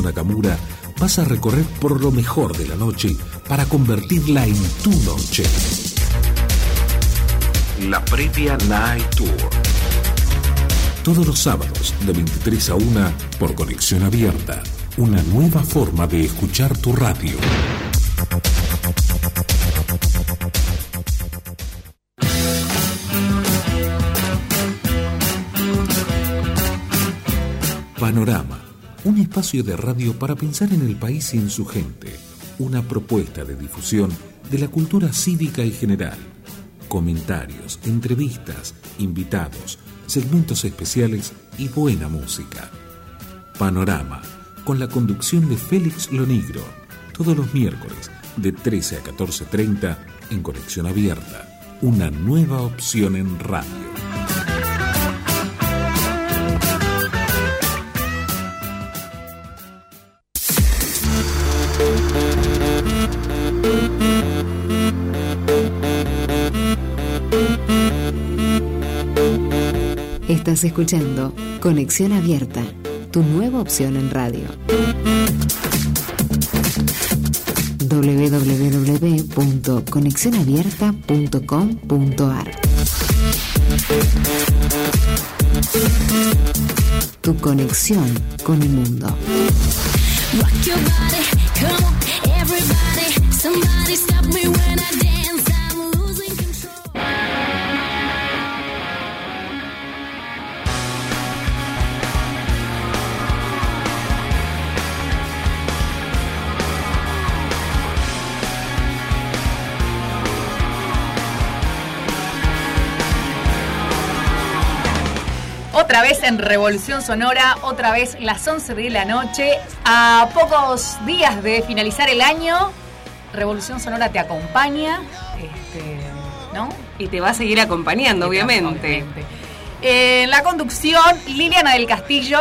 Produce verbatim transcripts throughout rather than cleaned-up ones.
Nakamura, vas a recorrer por lo mejor de la noche para convertirla en tu noche. La Previa Night Tour. Todos los sábados de veintitrés a una por Conexión Abierta. Una nueva forma de escuchar tu radio. Panorama, un espacio de radio para pensar en el país y en su gente. Una propuesta de difusión de la cultura cívica y general. Comentarios, entrevistas, invitados, segmentos especiales y buena música. Panorama, con la conducción de Félix Lonigro, todos los miércoles de trece a catorce treinta en Conexión Abierta. Una nueva opción en radio. Estás escuchando Conexión Abierta, tu nueva opción en radio. doble u doble u doble u punto conexión abierta punto com punto a r. Tu conexión con el mundo. Otra vez en Revolución Sonora, otra vez las once de la noche, a pocos días de finalizar el año, Revolución Sonora te acompaña, este, ¿no? Y te va a seguir acompañando, y obviamente. En eh, la conducción, Liliana del Castillo,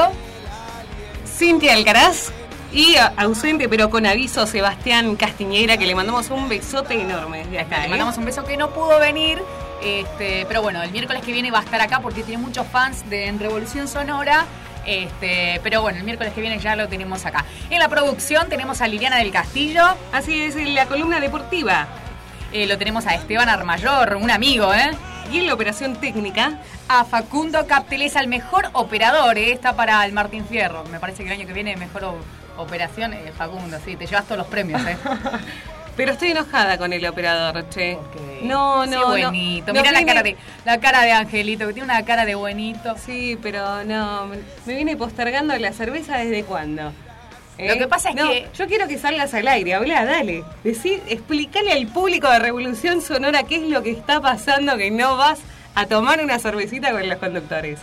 Cintia Alcaraz y ausente pero con aviso, Sebastián Castiñeira, que le mandamos un besote enorme desde acá. Le ¿eh? mandamos un beso que no pudo venir. Este, pero bueno, el miércoles que viene va a estar acá porque tiene muchos fans de en Revolución Sonora. Este, pero bueno, el miércoles que viene ya lo tenemos acá. En la producción tenemos a Liliana del Castillo. Así es, en la columna deportiva. Eh, lo tenemos a Esteban Armayor, un amigo, ¿eh? Y en la operación técnica, a Facundo Captelesa, el mejor operador, ¿eh? Está para el Martín Fierro. Me parece que el año que viene mejor o- operación, eh, Facundo, sí, te llevas todos los premios, ¿eh? pero estoy enojada con el operador, che. Porque No, sí, no, buenito. no. Mirá No la viene- cara de la cara de Angelito, que tiene una cara de buenito. Sí, pero no, me viene postergando la cerveza ¿desde cuándo? ¿Eh? Lo que pasa es no, que- yo quiero que salgas al aire, habla, dale. Decí, explícale al público de Revolución Sonora qué es lo que está pasando, que no vas a tomar una cervecita con los conductores.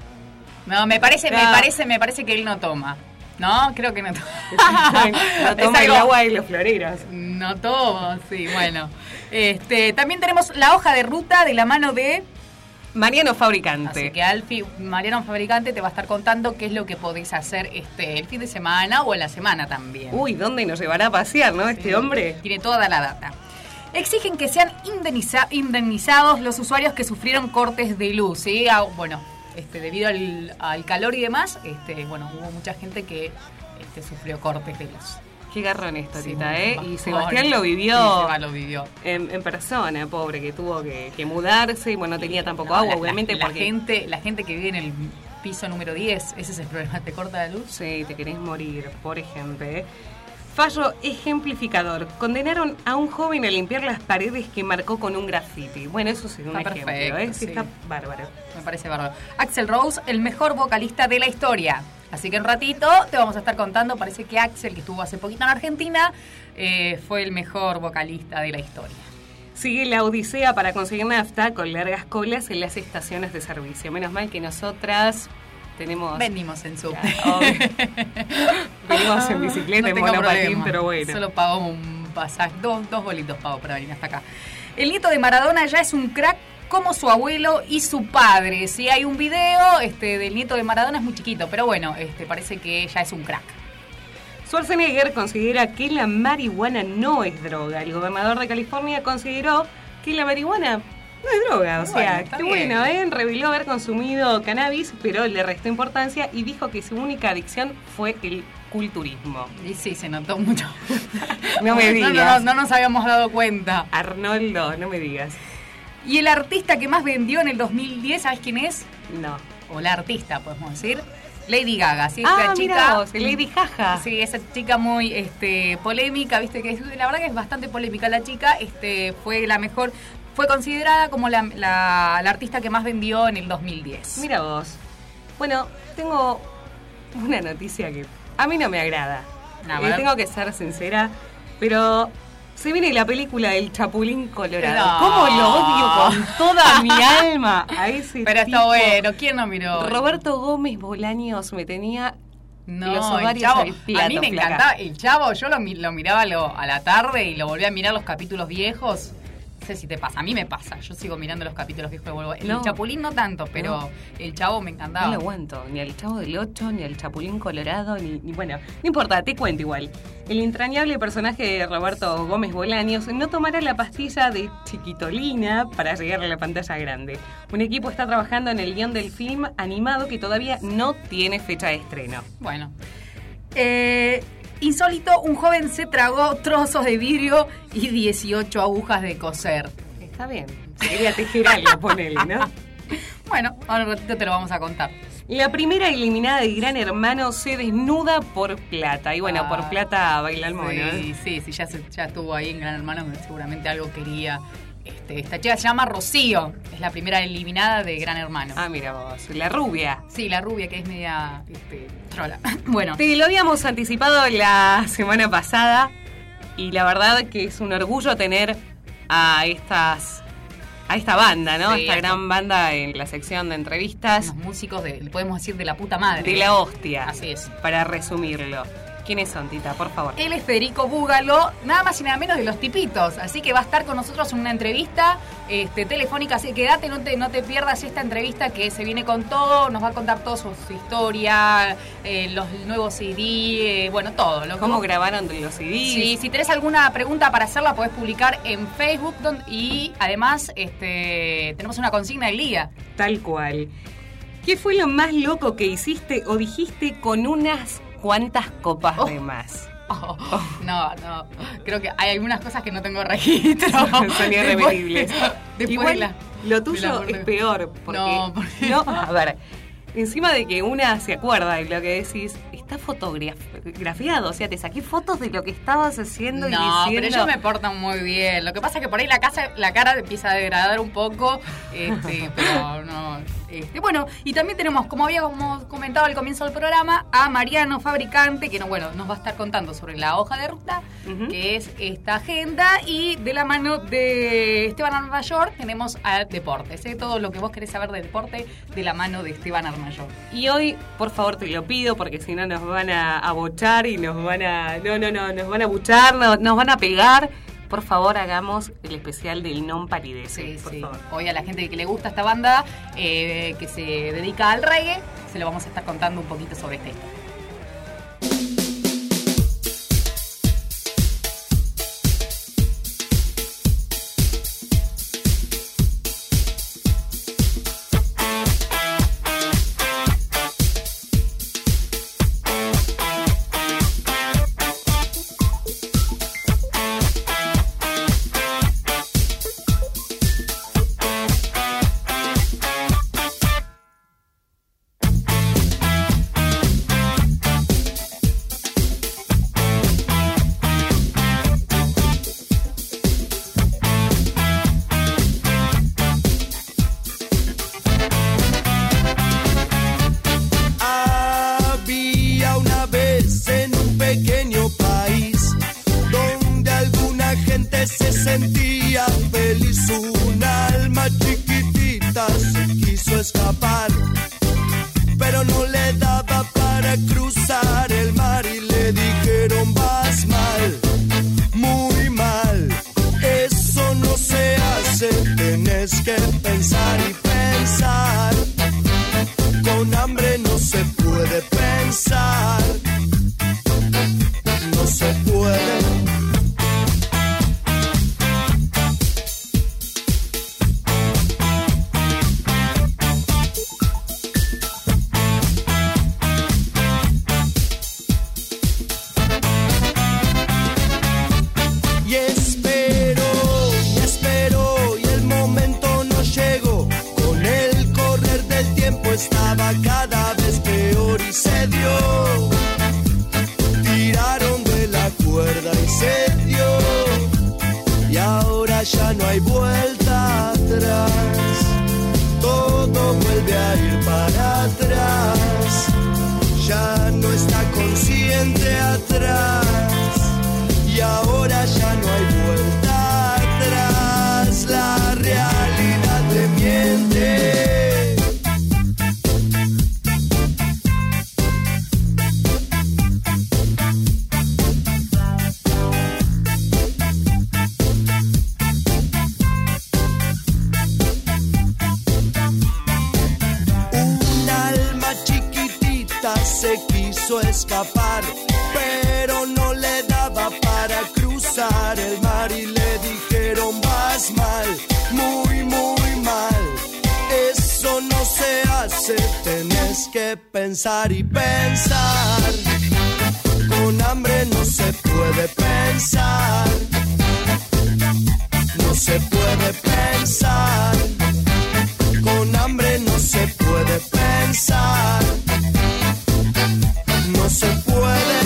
No, me parece, No. me parece, me parece que él no toma. No, creo que no toma. No toma Es el algo- agua de los floreros. No tomo, sí, bueno. Este, también tenemos la hoja de ruta de la mano de... Mariano Fabricante. Así que Alfi, Mariano Fabricante te va a estar contando qué es lo que podéis hacer este el fin de semana o en la semana también. Uy, ¿dónde nos llevará a pasear, no? Este Sí, hombre. Tiene toda la data. Exigen que sean indemniza- indemnizados los usuarios que sufrieron cortes de luz, ¿sí? Ah, bueno, este, debido al, al calor y demás, este, bueno, hubo mucha gente que este, sufrió cortes de luz. Qué garrón esto, Sí, Tita, ¿eh? bajón. Y Sebastián lo Sí, vivió Seba lo vivió. en, en persona, pobre, que tuvo que, que mudarse y bueno, no tenía tampoco No, agua, la- obviamente, la, porque... La gente, la gente que vive en el piso número diez, ese es el problema, te corta la luz. Sí, te querés morir, por ejemplo. ¿eh? Fallo ejemplificador. Condenaron a un joven a limpiar las paredes que marcó con un graffiti. Bueno, eso sí, un Está ejemplo, perfecto, ¿eh? Sí, sí. está bárbaro. Me parece bárbaro. Axl Rose, el mejor vocalista de la historia. Así que en un ratito te vamos a estar contando. Parece que Axl, que estuvo hace poquito en Argentina, eh, fue el mejor vocalista de la historia. Sigue la odisea para conseguir nafta con largas colas en las estaciones de servicio. Menos mal que nosotras tenemos... Venimos en subte. Ya, obvio. Venimos en bicicleta, No en tengo monopatín, problema. pero bueno. Solo pago un pasaje, dos, dos bolitos pago para venir hasta acá. El nieto de Maradona ya es un crack como su abuelo y su padre. Si hay un video este, del nieto de Maradona, es muy chiquito, pero bueno, este, parece que ya es un crack. Schwarzenegger considera que la marihuana no es droga. El gobernador de California consideró que la marihuana no es droga. O Bueno, sea, está qué bien. bueno, ¿eh? Reveló haber consumido cannabis, pero le restó importancia y dijo que su única adicción fue el culturismo. Y sí, se notó mucho. No me digas. No, no, no, no nos habíamos dado cuenta. Arnoldo, no me digas. Y el artista que más vendió en el dos mil diez, ¿sabes quién es? No. O la artista, podemos decir. Lady Gaga, ¿sí? Ah, la chica, chica, vos, Lady Jaja. Sí, esa chica muy este, polémica, viste que es, la verdad que es bastante polémica la chica, este, fue la mejor, fue considerada como la, la, la artista que más vendió en el dos mil diez. Mira vos. Bueno, tengo una noticia que a mí no me agrada. A Eh, tengo que ser sincera, pero se viene la película del Chapulín Colorado. No. ¿Cómo lo odio con toda mi alma a ese Pero tipo? está bueno, ¿quién no miró? Roberto Gómez Bolaños me tenía No, los el ovarios Chavo, al plato, a mí me flaca. encantaba el Chavo, yo lo, mi- lo miraba lo- a la tarde y lo volví a mirar los capítulos viejos. No sé si te pasa, a mí me pasa, yo sigo mirando los capítulos viejos y vuelvo. El No. Chapulín no tanto, pero No. el Chavo me encantaba. No lo aguanto, ni al Chavo del Ocho, ni al Chapulín Colorado, ni, ni- bueno, no importa, te cuento igual. El entrañable personaje de Roberto Gómez Bolaños no tomará la pastilla de chiquitolina para llegar a la pantalla grande. Un equipo está trabajando en el guión del film animado que todavía no tiene fecha de estreno. Bueno. Eh, insólito, un joven se tragó trozos de vidrio y dieciocho agujas de coser. Está bien, se quería tejer algo, ponele, ¿no? Bueno, ahora un ratito te lo vamos a contar. La primera eliminada de Gran Hermano se desnuda por plata. Y bueno, Ah, por plata baila el mono. ¿eh? Sí, sí, sí, ya, se- ya estuvo ahí en Gran Hermano, seguramente algo quería. Este, esta chica se llama Rocío, es la primera eliminada de Gran Hermano. Ah, mira vos, la rubia. Sí, la rubia que es media este, trola. Bueno, Te lo habíamos anticipado la semana pasada y la verdad que es un orgullo tener a estas a esta banda, ¿no? Sí, esta a- gran banda en la sección de entrevistas unos músicos de, le podemos decir de la puta madre. de la hostia. Así es. Para resumirlo. ¿Quiénes son, Tita? Por favor. Él es Federico Búgalo, nada más y nada menos de Los Tipitos. Así que va a estar con nosotros en una entrevista este, telefónica. Así que quédate, no te, no te pierdas esta entrevista que se viene con todo. Nos va a contar toda su, su historia, eh, los nuevos C D, eh, bueno, todo. Lo que ¿Cómo vos- grabaron los C Ds? Sí, si tenés alguna pregunta para hacerla, podés publicar en Facebook. don- y además este, tenemos una consigna del día. Tal cual. ¿Qué fue lo más loco que hiciste o dijiste con unas cuantas copas Oh. de más? Oh, no, no. Creo que hay algunas cosas que no tengo registro. Son irrepetibles. Después, después Igual, de la- lo de tuyo la muerte. es peor. Porque, No, porque- no, a ver, encima de que una se acuerda de lo que decís, está fotografiado. O sea, te saqué fotos de lo que estabas haciendo No, y diciendo. pero ellos me portan muy bien. Lo que pasa es que por ahí la casa, la cara empieza a degradar un poco, este, pero no. Este, bueno, y también tenemos, como habíamos comentado al comienzo del programa, a Mariano Fabricante, que no, bueno, nos va a estar contando sobre la hoja de ruta, Ujú. que es esta agenda, y de la mano de Esteban Armayor tenemos a deportes, ¿eh? Todo lo que vos querés saber de deporte de la mano de Esteban Armayor. Y hoy, por favor, te lo pido, porque si no nos van a abochar y nos van a. No, no, no, nos van a buchar, no- nos van a pegar. Por favor, hagamos el especial del Non Palidece. Sí, por sí. favor. Hoy a la gente que le gusta esta banda, eh, que se dedica al reggae, se lo vamos a estar contando un poquito sobre esta historia. iba cada vez peor y se dio. Tiraron de la cuerda y se dio. Y ahora ya no hay vuelta atrás. Todo vuelve a ir para atrás. Ya no está consciente atrás. Y ahora ya no hay vuelta atrás. La realidad te miente. Se quiso escapar, pero no le daba para cruzar el mar y le dijeron vas mal, muy muy mal, eso no se hace, tenés que pensar y pensar, con hambre no se puede pensar, no se puede pensar, con hambre no se puede pensar. No se puede.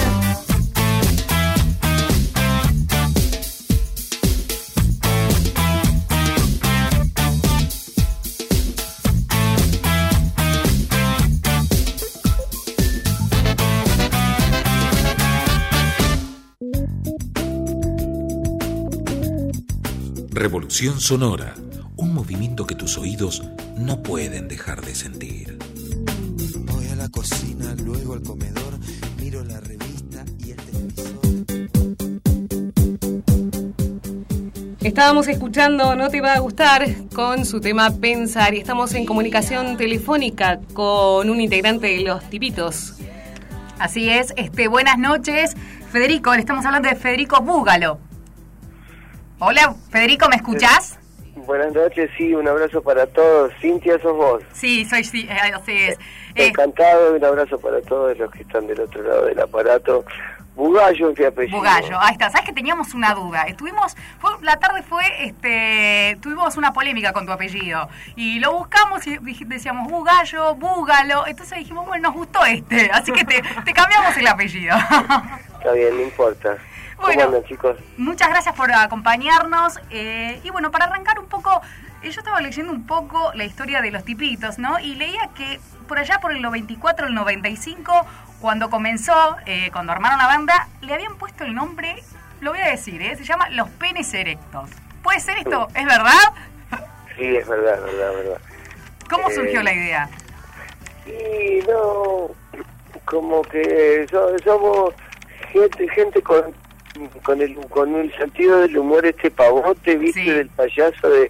Revolución sonora, un movimiento que tus oídos no pueden dejar de sentir. Voy a la cocina, luego al comedor, miro la revista y el televisor. Estábamos escuchando No te va a gustar con su tema Pensar y estamos en comunicación telefónica con un integrante de Los Tipitos. Así es, este, buenas noches. Federico, le estamos hablando de Federico Búgalo. Hola, Federico, ¿me escuchás? Buenas noches, sí, un abrazo para todos. Cintia, ¿sos vos? Sí, soy, sí, así es. Eh, Encantado, un abrazo para todos los que están del otro lado del aparato. Bugallo es mi apellido. Bugallo, ahí está. ¿Sabes que teníamos una duda? Estuvimos, fue, la tarde fue, este, tuvimos una polémica con tu apellido. Y lo buscamos y decíamos Bugallo, Búgalo. Entonces dijimos, bueno, nos gustó este. Así que te, te cambiamos el apellido. Está bien, no importa. Bueno, ¿Cómo andan, chicos? Muchas gracias por acompañarnos. Eh, y bueno, para arrancar un poco, eh, yo estaba leyendo un poco la historia de Los Tipitos, ¿no? Y leía que por allá por el noventa y cuatro, el noventa y cinco, cuando comenzó, eh, cuando armaron la banda, le habían puesto el nombre, lo voy a decir, ¿eh? Se llama Los Penes Erectos. ¿Puede ser esto? ¿Es verdad? Sí, es verdad, es verdad, es verdad. ¿Cómo eh, surgió la idea? Sí, no, como que so, somos gente, gente con... con el con el sentido del humor, este pavote, viste, sí, del payaso de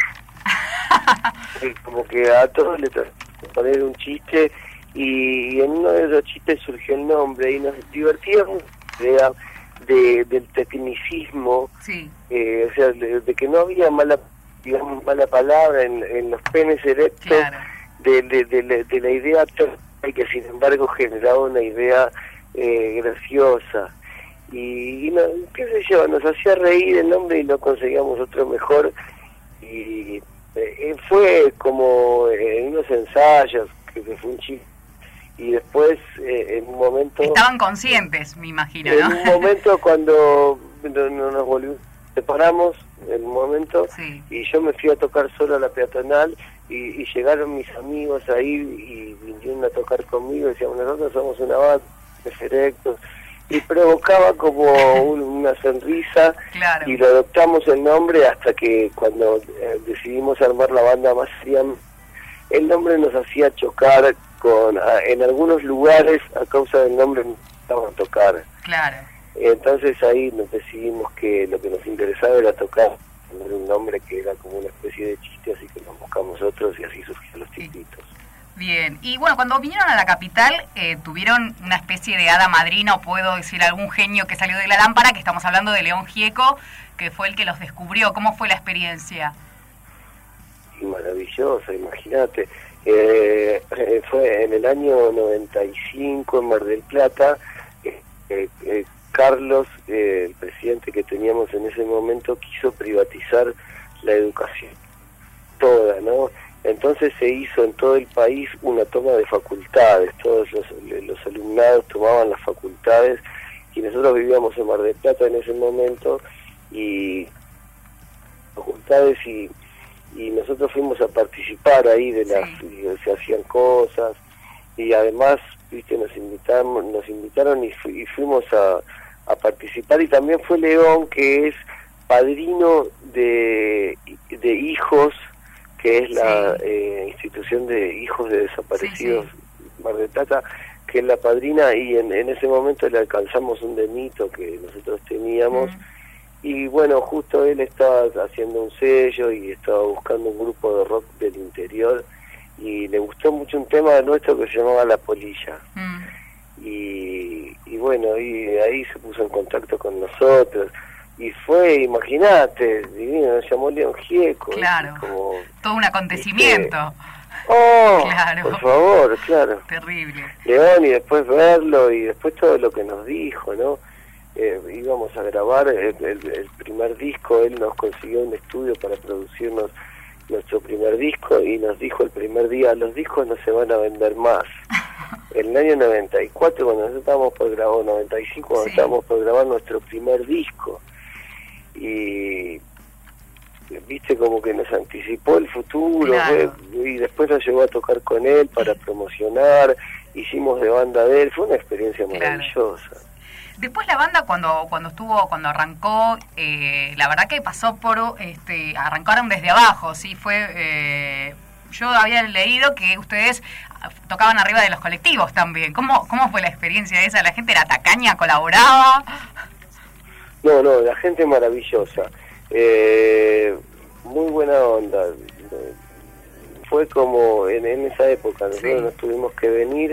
como que a todos le tratamos de poner un chiste y en uno de esos chistes surgió el nombre y nos divertíamos de, de, del tecnicismo, sí, eh, o sea, de, de que no había mala, digamos, mala palabra en, en los penes erectos, claro, de, de, de, de, de la idea y que sin embargo generaba una idea eh, graciosa. Y, y no, qué sé yo, nos hacía reír el nombre y no conseguíamos otro mejor y eh, fue como en unos ensayos que, que fue un chiste y después eh, en un momento estaban conscientes, me imagino, ¿no? En un momento cuando no, no nos volvimos, separamos en un momento, sí, y yo me fui a tocar solo a la peatonal y, y llegaron mis amigos ahí y vinieron a tocar conmigo y decían, nosotros somos una banda de Erectos, y provocaba como un, una sonrisa, claro, y lo adoptamos el nombre hasta que cuando eh, decidimos armar la banda más seria, el nombre nos hacía chocar con a, en algunos lugares a causa del nombre no estaban a tocar. Claro. Entonces ahí nos decidimos que lo que nos interesaba era tocar un nombre que era como una especie de chiste, así que nos buscamos otros y así surgieron Los Tipitos. Bien, y bueno, cuando vinieron a la capital, eh, tuvieron una especie de hada madrina, o puedo decir algún genio que salió de la lámpara, que estamos hablando de León Gieco, que fue el que los descubrió. ¿Cómo fue la experiencia? Sí, maravillosa, imagínate. Eh, eh, fue en el año noventa y cinco en Mar del Plata, eh, eh, eh, Carlos, eh, el presidente que teníamos en ese momento, quiso privatizar la educación toda, ¿no? Entonces se hizo en todo el país una toma de facultades, todos los, los alumnados tomaban las facultades, y nosotros vivíamos en Mar del Plata en ese momento, y facultades y, y nosotros fuimos a participar ahí de las, sí. y se hacían cosas, y además, viste, nos invitaron, nos invitaron y, fu y fuimos a, a participar, y también fue León, que es padrino de, de hijos, que es la sí. eh, institución de hijos de desaparecidos sí, sí. Mar del Plata, que es la padrina, y en, en ese momento le alcanzamos un demito que nosotros teníamos, mm. y bueno, justo él estaba haciendo un sello y estaba buscando un grupo de rock del interior, y le gustó mucho un tema nuestro que se llamaba La Polilla, mm. y, y bueno, y ahí se puso en contacto con nosotros, y fue, imagínate, divino, nos llamó León Gieco. Claro, como, todo un acontecimiento. ¿viste? Oh, claro. Por favor, claro. Terrible. León, y después verlo, y después todo lo que nos dijo, ¿no? Eh, íbamos a grabar el, el, el primer disco, él nos consiguió un estudio para producirnos nuestro primer disco, y nos dijo el primer día, los discos no se van a vender más. En el año noventa y cuatro, cuando nosotros estábamos por grabar, noventa y cinco, cuando sí. estábamos por grabar nuestro primer disco, y viste, como que nos anticipó el futuro, claro. fue, y después nos llevó a tocar con él para promocionar, hicimos de banda de él, fue una experiencia maravillosa. Claro. Después la banda cuando cuando estuvo cuando arrancó, eh, la verdad que pasó por este arrancaron desde abajo, sí, fue eh, yo había leído que ustedes tocaban arriba de los colectivos también. ¿Cómo cómo fue la experiencia esa? ¿La gente era tacaña, colaboraba? No, no, la gente maravillosa, eh, muy buena onda. Fue como en, en esa época, nosotros sí. nos tuvimos que venir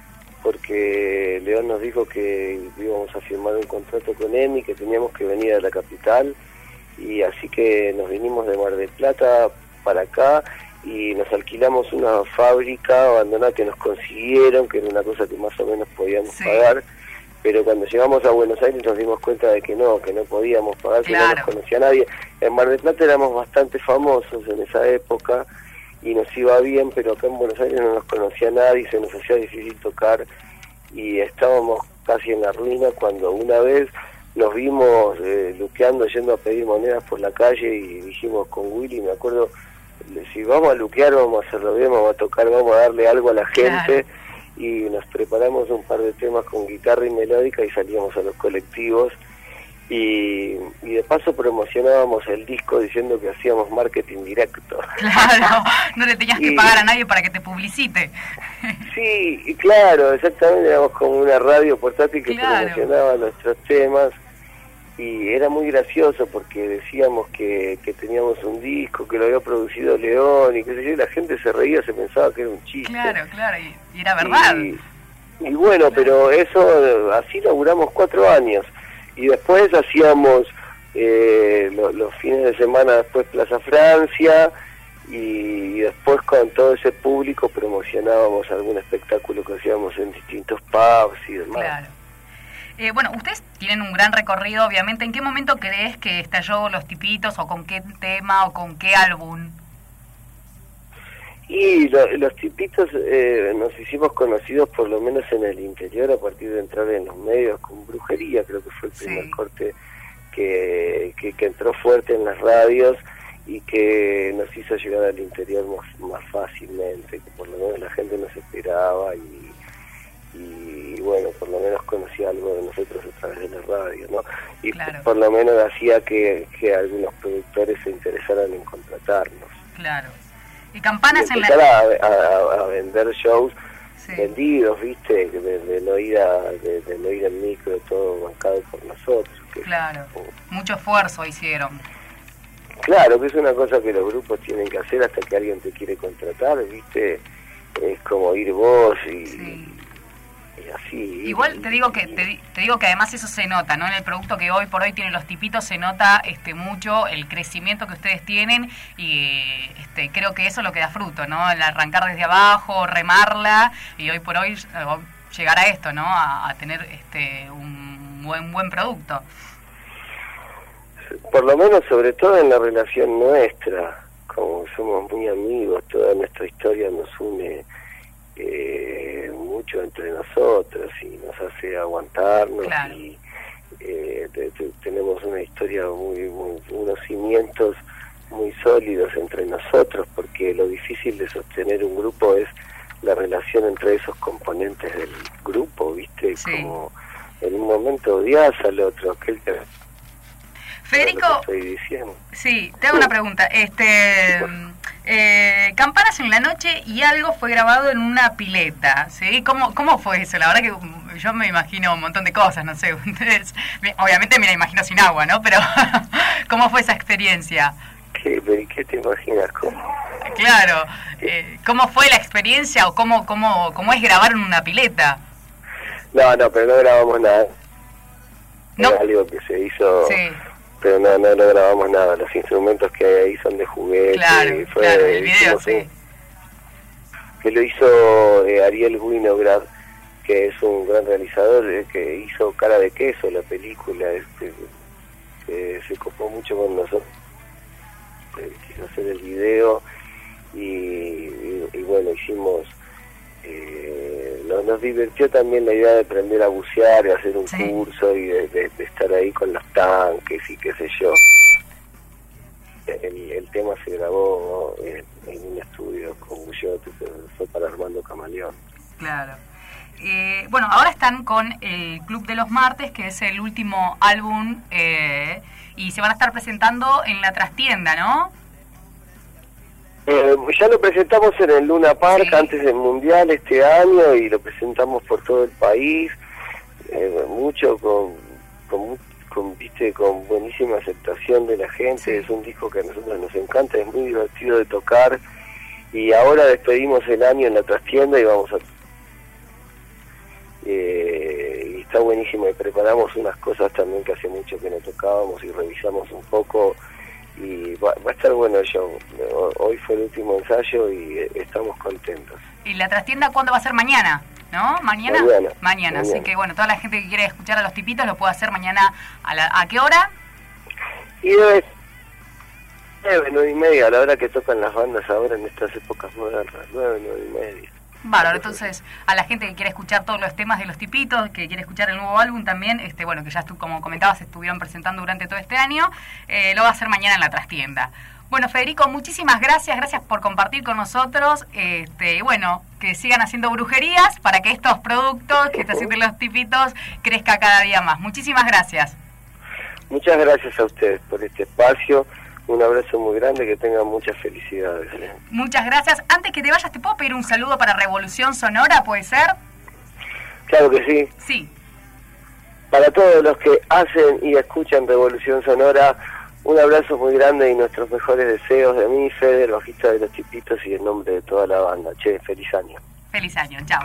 porque León nos dijo que íbamos a firmar un contrato con E M I, que teníamos que venir a la capital, y así que nos vinimos de Mar del Plata para acá y nos alquilamos una fábrica abandonada que nos consiguieron, que era una cosa que más o menos podíamos sí. pagar. Pero cuando llegamos a Buenos Aires nos dimos cuenta de que no, que no podíamos pagar, claro. que no nos conocía nadie. En Mar del Plata éramos bastante famosos en esa época y nos iba bien, pero acá en Buenos Aires no nos conocía nadie, se nos hacía difícil tocar y estábamos casi en la ruina cuando una vez nos vimos eh, luqueando, yendo a pedir monedas por la calle, y dijimos con Willy, me acuerdo, si vamos a luquear, vamos a hacerlo bien, vamos a tocar, vamos a darle algo a la gente. Claro. Y nos preparamos un par de temas con guitarra y melódica y salíamos a los colectivos y, y de paso promocionábamos el disco diciendo que hacíamos marketing directo. Claro, no le tenías y, que pagar a nadie para que te publicite. Sí, y claro, exactamente, éramos como una radio portátil que claro. promocionaba nuestros temas, y era muy gracioso porque decíamos que, que teníamos un disco, que lo había producido León, y que sé yo, y la gente se reía, se pensaba que era un chiste. Claro, claro, y, y era verdad. Y, y bueno, claro. pero eso, así laburamos cuatro años, y después hacíamos eh, lo, los fines de semana después Plaza Francia, y, y después con todo ese público promocionábamos algún espectáculo que hacíamos en distintos pubs y demás. Claro. Eh, bueno, ustedes tienen un gran recorrido, obviamente. ¿En qué momento crees que estalló Los Tipitos, o con qué tema, o con qué álbum? Y lo, Los Tipitos eh, nos hicimos conocidos por lo menos en el interior a partir de entrar en los medios con Brujería, creo que fue el primer sí. corte que, que, que entró fuerte en las radios y que nos hizo llegar al interior más, más fácilmente, que por lo menos la gente nos esperaba y... y bueno, por lo menos conocía algo de nosotros a través de la radio, ¿no? Y claro. por lo menos hacía que, que algunos productores se interesaran en contratarnos. Claro. Y campanas y en la... a, a, a vender shows sí. vendidos, ¿viste? De, de, no ir a, de, de no ir al micro, todo bancado por nosotros. Que claro. Es, como... Mucho esfuerzo hicieron. Claro, que es una cosa que los grupos tienen que hacer hasta que alguien te quiere contratar, ¿viste? Es como ir vos y... Sí. Así, igual te digo que te, te digo que además eso se nota, ¿no? En el producto que hoy por hoy tienen Los Tipitos se nota este mucho el crecimiento que ustedes tienen, y este creo que eso es lo que da fruto, ¿no? El arrancar desde abajo, remarla, y hoy por hoy llegar a esto, ¿no? A, a tener este un buen buen producto. Por lo menos, sobre todo en la relación nuestra como somos muy amigos, toda nuestra historia nos une eh, mucho entre nosotros y nos hace aguantarnos. Claro. Y eh, te, te, tenemos una historia muy, muy, unos cimientos muy sólidos entre nosotros, porque lo difícil de sostener un grupo es la relación entre esos componentes del grupo, ¿viste? Sí. Como en un momento odias al otro, aquel que... Federico, sí, te hago una pregunta. Este, eh, Campanas en la noche y algo fue grabado en una pileta, ¿sí? ¿Cómo, cómo fue eso? La verdad que yo me imagino un montón de cosas, no sé. Ustedes, obviamente me la imagino sin agua, ¿no? Pero ¿cómo fue esa experiencia? ¿Qué, qué te imaginas? ¿Cómo? Claro, eh, ¿cómo fue la experiencia o cómo, cómo, cómo es grabar en una pileta? No, no, pero no grabamos nada. No. Era algo que se hizo... Sí. Pero no, no, no grabamos nada, los instrumentos que hay ahí son de juguete. Claro, fue, claro, el video, sí. Un, que lo hizo eh, Ariel Winograd, que es un gran realizador, eh, que hizo Cara de Queso, la película, este, que se copó mucho con nosotros, eh, quiso hacer el video, y, y, y bueno, hicimos... Eh, nos, nos divirtió también la idea de aprender a bucear, de hacer un sí. curso y de, de, de estar ahí con los tanques y qué sé yo. El, el tema se grabó en, en un estudio con Gullote, fue para Armando Camaleón. Claro. Eh, bueno, ahora están con el Club de los Martes, que es el último álbum, eh, y se van a estar presentando en la trastienda, ¿no? Eh, ya lo presentamos en el Luna Park, sí. antes del Mundial este año, y lo presentamos por todo el país, eh, mucho con, con, con, viste, con buenísima aceptación de la gente. Sí. Es un disco que a nosotros nos encanta, es muy divertido de tocar, y ahora despedimos el año en la trastienda y vamos a... Eh, y está buenísimo, y preparamos unas cosas también que hace mucho que no tocábamos y revisamos un poco. Y va, va a estar bueno el show. Hoy fue el último ensayo y estamos contentos. ¿Y la trastienda cuándo va a ser? Mañana, ¿no? ¿Mañana? Mañana. Mañana. Mañana. Así que bueno, toda la gente que quiere escuchar a los tipitos lo puede hacer mañana. ¿A, la, a qué hora? Y debe nueve, nueve y media, a la hora que tocan las bandas ahora en estas épocas modernas. Nueve, nueve y media. Bárbaro, entonces a la gente que quiere escuchar todos los temas de los tipitos, que quiere escuchar el nuevo álbum también, este bueno, que ya tú, como comentabas, estuvieron presentando durante todo este año, eh, lo va a hacer mañana en la trastienda. Bueno, Federico, muchísimas gracias, gracias por compartir con nosotros, este, y bueno, que sigan haciendo brujerías para que estos productos que están haciendo los tipitos crezca cada día más. Muchísimas gracias. Muchas gracias a ustedes por este espacio. Un abrazo muy grande, que tengan muchas felicidades. ¿eh? Muchas gracias. Antes que te vayas, ¿te puedo pedir un saludo para Revolución Sonora? ¿Puede ser? Claro que sí. Sí. Para todos los que hacen y escuchan Revolución Sonora, un abrazo muy grande y nuestros mejores deseos de mí, Fede, el bajista de los tipitos, y en nombre de toda la banda. Che, feliz año. Feliz año, chao.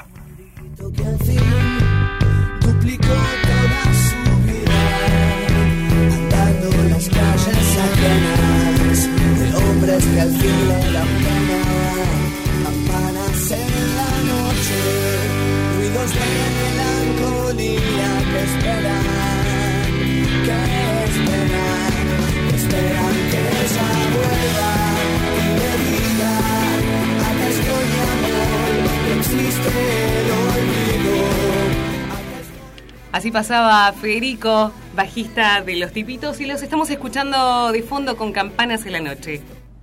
Las calles ajenas de hombres que al fin le dan pena, campanas en la noche, ruidos de melancolía que esperan, que esperan, que esperan que ella vuelva y me diga, acá estoy mi amor, no existe el olvido. Así pasaba Federico, bajista de Los Tipitos, y los estamos escuchando de fondo con Campanas en la noche.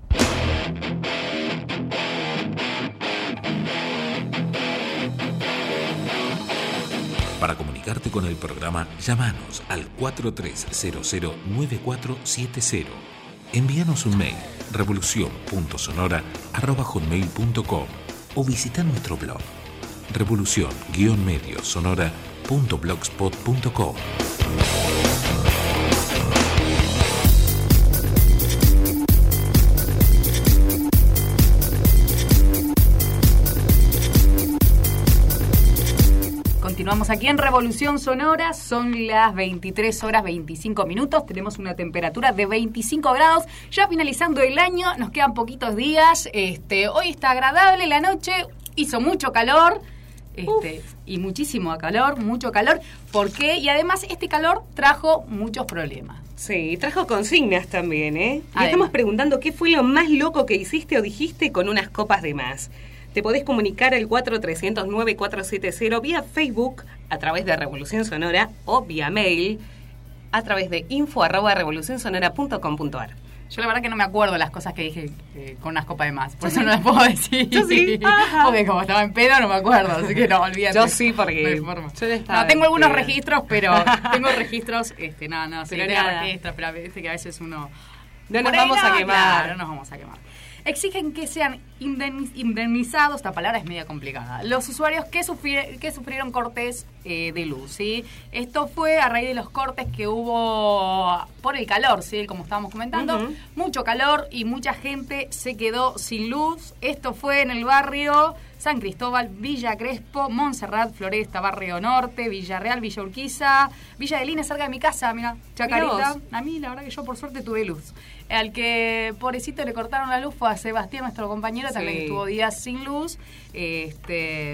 Para comunicarte con el programa, llámanos al cuatro tres cero cero nueve cuatro siete cero. Envíanos un mail, revolución punto sonora arroba hotmail punto com, o visita nuestro blog, revolución guión medio sonora punto blogspot punto com. Continuamos aquí en Revolución Sonora, son las veintitrés horas veinticinco minutos, tenemos una temperatura de veinticinco grados, ya finalizando el año, nos quedan poquitos días, este, hoy está agradable la noche, hizo mucho calor. Este, y muchísimo calor, mucho calor, ¿por qué? Y además este calor trajo muchos problemas, Sí, trajo consignas también, ¿eh? Y Además. estamos preguntando qué fue lo más loco que hiciste o dijiste con unas copas de más. Te podés comunicar al cuatro tres cero nueve cuatro siete cero vía Facebook a través de Revolución Sonora o vía mail a través de info arroba revolucionsonora punto com punto ar. Yo la verdad que no me acuerdo las cosas que dije eh, con unas copas de más. Por eso no las puedo decir. Yo sí. Ajá. Porque como estaba en pedo no me acuerdo. Así que no, olvídate. Yo sí, porque No hay forma. yo estaba No, tengo algunos en pedo. registros, pero tengo registros, este, no, no, sí, Pero tengo nada. registros, pero viste que a veces uno... No nos Por ahí vamos a no, quemar. Claro, no nos vamos a quemar. Exigen que sean indemniz- indemnizados, esta palabra es media complicada, los usuarios que, sufri- que sufrieron cortes eh, de luz, ¿sí? Esto fue a raíz de los cortes que hubo por el calor, ¿sí? Como estábamos comentando, Uh-huh. mucho calor y mucha gente se quedó sin luz. Esto fue en el barrio San Cristóbal, Villa Crespo, Montserrat, Floresta, Barrio Norte, Villarreal, Villa Urquiza, Villa de Lina, cerca de mi casa, mira, Chacarita. Mirá vos. A mí la verdad que yo por suerte tuve luz. Al que pobrecito le cortaron la luz fue a Sebastián, nuestro compañero, Sí. también estuvo días sin luz. Este...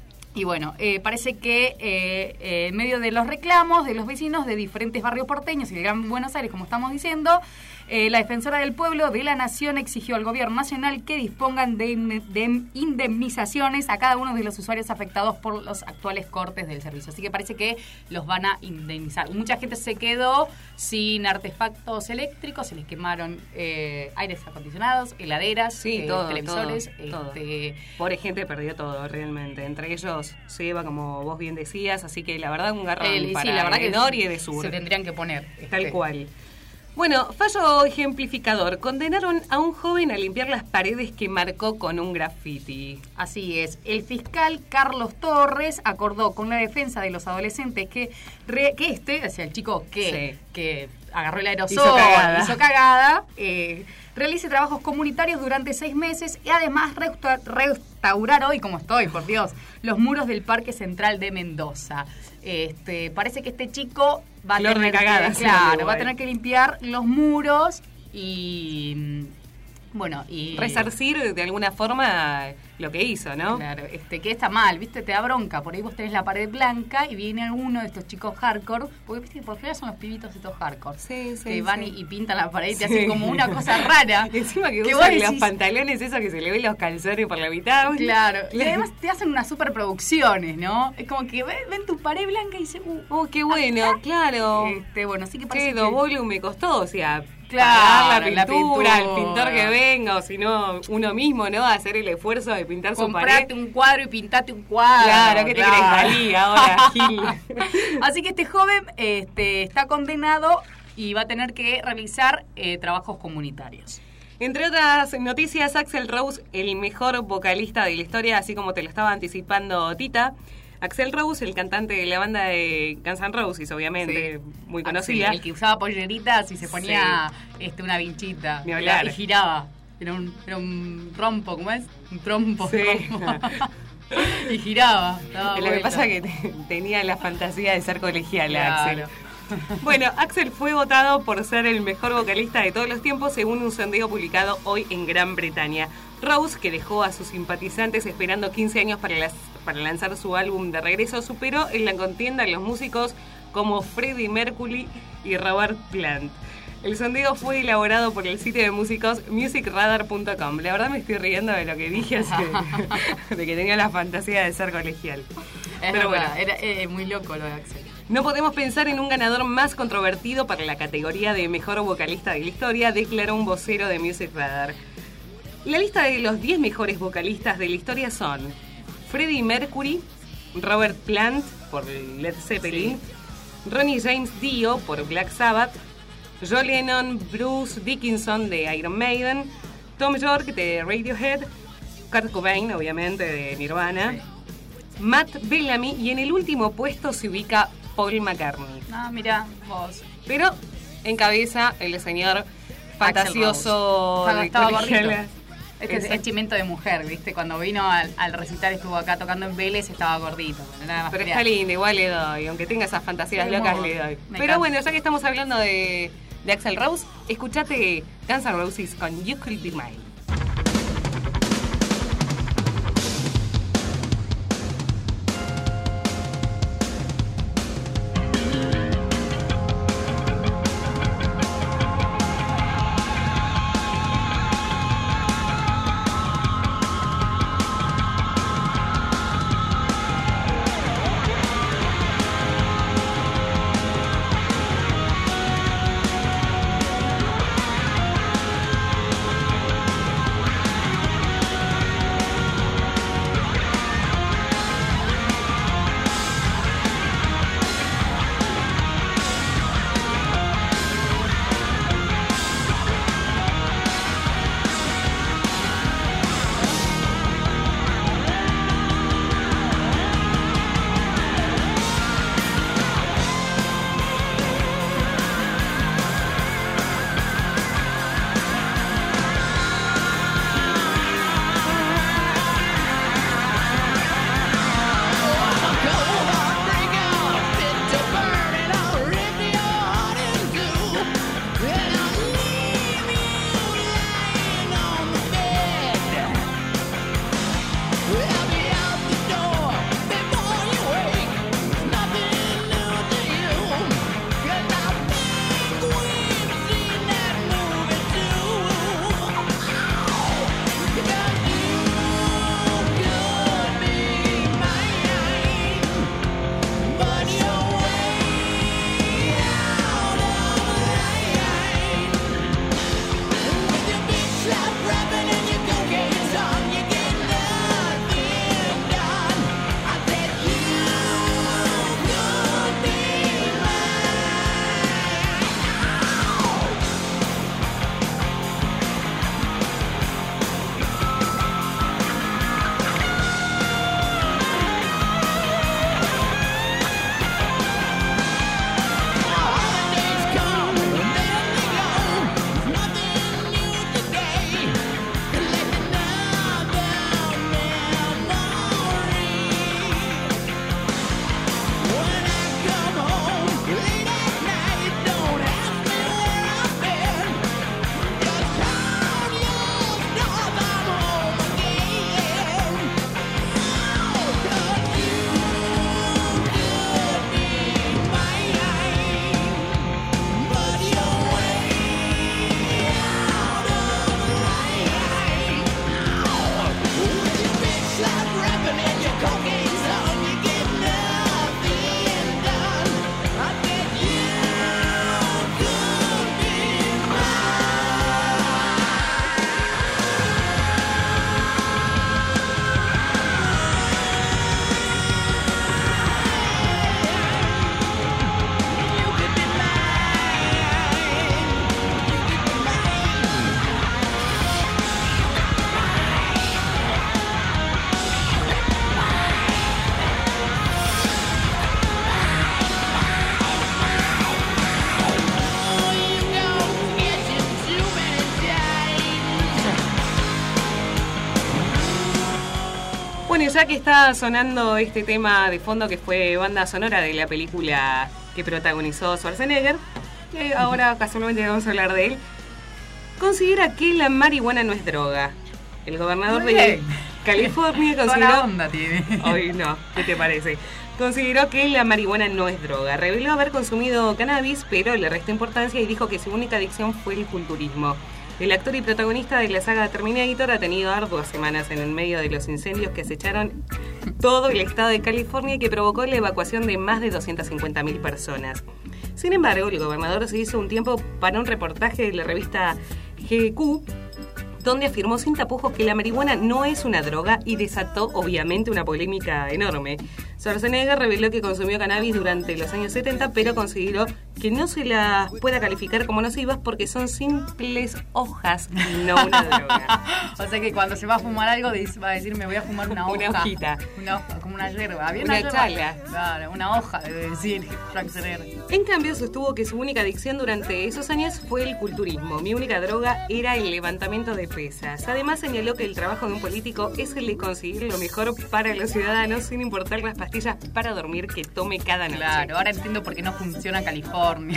Y bueno, eh, parece que eh, eh, en medio de los reclamos de los vecinos de diferentes barrios porteños y de Gran Buenos Aires, como estamos diciendo, eh, la defensora del pueblo de la Nación exigió al gobierno nacional que dispongan de, in- de indemnizaciones a cada uno de los usuarios afectados por los actuales cortes del servicio. Así que parece que los van a indemnizar. Mucha gente se quedó sin artefactos eléctricos, se les quemaron eh, aires acondicionados, heladeras, Sí, eh, todo, televisores. todo, todo. este, Pobre gente perdió todo, realmente. Entre ellos Seba, como vos bien decías, así que la verdad un garrón El- sí, para la verdad que Edenor y Edesur. se tendrían que poner. Tal este, cual. Bueno, fallo ejemplificador. Condenaron a un joven a limpiar las paredes que marcó con un graffiti. Así es. El fiscal Carlos Torres acordó con la defensa de los adolescentes que, re- que este, o sea, el chico que, Sí. que agarró el aerosol, Hizo cagada. hizo cagada, eh, realice trabajos comunitarios durante seis meses y además resta- restaurar hoy, como estoy, por Dios, los muros del Parque Central de Mendoza. Este, parece que este chico va a Flor de tener cagada, que, sí, claro, igual. va a tener que limpiar los muros y mm, bueno, y Resarcir de alguna forma lo que hizo, ¿no? Claro, este, que está mal, ¿viste? Te da bronca. Por ahí vos tenés la pared blanca y viene uno de estos chicos hardcore, porque viste que por fuera son los pibitos estos hardcore. Sí, sí, que van sí. y, y pintan la pared y te Sí. hacen como una cosa rara. Y encima que, que usan vos los decís- pantalones esos que se le ven los calzones por la mitad. Claro, y además te hacen unas superproducciones, ¿no? Es como que ven, ven tu pared blanca y dicen, uh, Oh, qué bueno, claro. este, bueno, sí que parece Qué que... dobolum me costó, o sea, Claro, pagar la la pintura, el pintura. pintor que venga, o si no, uno mismo, ¿no? Hacer el esfuerzo de pintar su pared. Comprate un cuadro y pintate un cuadro. Claro, ¿qué te crees, Dalí ahora, Gil? Así que este joven este, está condenado y va a tener que realizar eh, trabajos comunitarios. Entre otras noticias, Axl Rose, el mejor vocalista de la historia, así como te lo estaba anticipando Tita. Axl Rose, el cantante de la banda de Guns N' Roses, obviamente, Sí. muy Ah, conocida. sí, el que usaba polleritas y se ponía este, una vinchita. Ni hablar. Y giraba. Era un, era un rompo, ¿cómo es? Un trompo. Sí. trompo. y giraba. daba Lo que vueltas. pasa es que te- tenía la fantasía de ser colegiala, Claro. Axel. Bueno, Axel fue votado por ser el mejor vocalista de todos los tiempos según un sondeo publicado hoy en Gran Bretaña. Rose, que dejó a sus simpatizantes esperando quince años para, las- para lanzar su álbum de regreso, superó en la contienda a los músicos como Freddie Mercury y Robert Plant. El sondeo fue elaborado por el sitio de músicos music radar punto com. La verdad me estoy riendo de lo que dije, así de, de que tenía la fantasía de ser colegial. Es Pero verdad, bueno. era eh, muy loco lo de Axel. No podemos pensar en un ganador más controvertido para la categoría de mejor vocalista de la historia, declaró un vocero de Music Radar. La lista de los diez mejores vocalistas de la historia son Freddie Mercury, Robert Plant por Led Zeppelin, Ronnie James Dio por Black Sabbath, John Lennon, Bruce Dickinson de Iron Maiden, Tom York de Radiohead, Kurt Cobain, obviamente, de Nirvana, Matt Bellamy, y en el último puesto se ubica Paul McCartney. Ah, mira, vos. Pero encabeza el señor fantasioso Estaba, de estaba colegiala. gordito. Este es el chimento de mujer, ¿viste? Cuando vino al, al recital, estuvo acá tocando en Vélez, estaba gordito. Nada más Pero quería- está lindo, igual le doy, aunque tenga esas fantasías Qué locas hermoso. le doy. Me Pero encanta. bueno, ya que estamos hablando de, de Axl Rose, escuchate Guns N' Roses con You Could Be Mine. ya que está sonando este tema de fondo que fue banda sonora de la película que protagonizó Schwarzenegger, que ahora casualmente vamos a hablar de él, considera que la marihuana no es droga. El gobernador de California consideró... Toda la onda tiene. Hoy no, ¿qué te parece? Consideró que la marihuana no es droga. Reveló haber consumido cannabis, pero le restó importancia y dijo que su única adicción fue el culturismo. El actor y protagonista de la saga Terminator ha tenido arduas semanas en el medio de los incendios que acecharon todo el estado de California y que provocó la evacuación de más de doscientas cincuenta mil personas. Sin embargo, el gobernador se hizo un tiempo para un reportaje de la revista G Q, donde afirmó sin tapujos que la marihuana no es una droga y desató obviamente una polémica enorme. Schwarzenegger reveló que consumió cannabis durante los años setenta, pero consideró que no se las pueda calificar como nocivas porque son simples hojas y no una droga. O sea que cuando se va a fumar algo va a decir me voy a fumar una hoja. Una hojita. Una hoja, como una yerba. ¿Había una una chala. Claro, una hoja, debe decir Schwarzenegger. En cambio, sostuvo que su única adicción durante esos años fue el culturismo. Mi única droga era el levantamiento de pesas. Además, señaló que el trabajo de un político es el de conseguir lo mejor para los ciudadanos sin importar las pastillas para dormir que tome cada noche. Claro, ahora entiendo por qué no funciona California.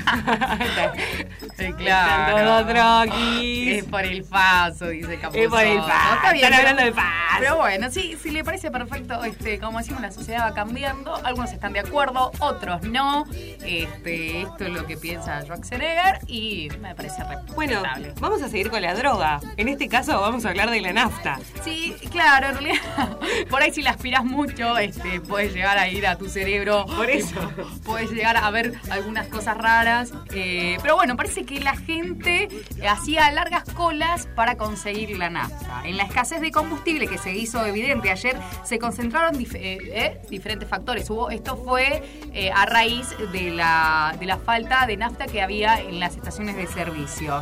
Sí, claro. Están todos droguis. Es por el paso, dice Capuzotto. Es por el paso. Está bien, Están hablando de paso. Pero bueno, sí, si le parece perfecto, este, como decimos, la sociedad va cambiando. Algunos están de acuerdo, otros no. Este, esto es lo que piensa Schwarzenegger y me parece respetable. Bueno, vamos a seguir con la droga. En este caso vamos a hablar de la nafta. Sí, claro, en realidad, por ahí si la aspiras mucho, este, puedes llegar a ir a tu cerebro. Por eso. Puedes llegar a ver algunas cosas raras. Eh, pero bueno, parece que la gente hacía largas colas para conseguir la nafta. En la escasez de combustible que se hizo evidente ayer, se concentraron dif- eh, eh, diferentes factores. Hubo, esto fue eh, a raíz de la, de la falta de nafta que había en las estaciones de servicio.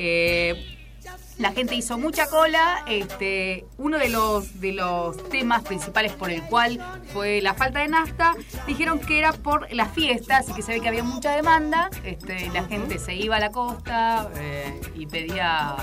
Eh, La gente hizo mucha cola. Este, uno de los de los temas principales por el cual fue la falta de nafta, dijeron que era por las fiestas, así que se ve que había mucha demanda. Este, la gente se iba a la costa eh, y pedía,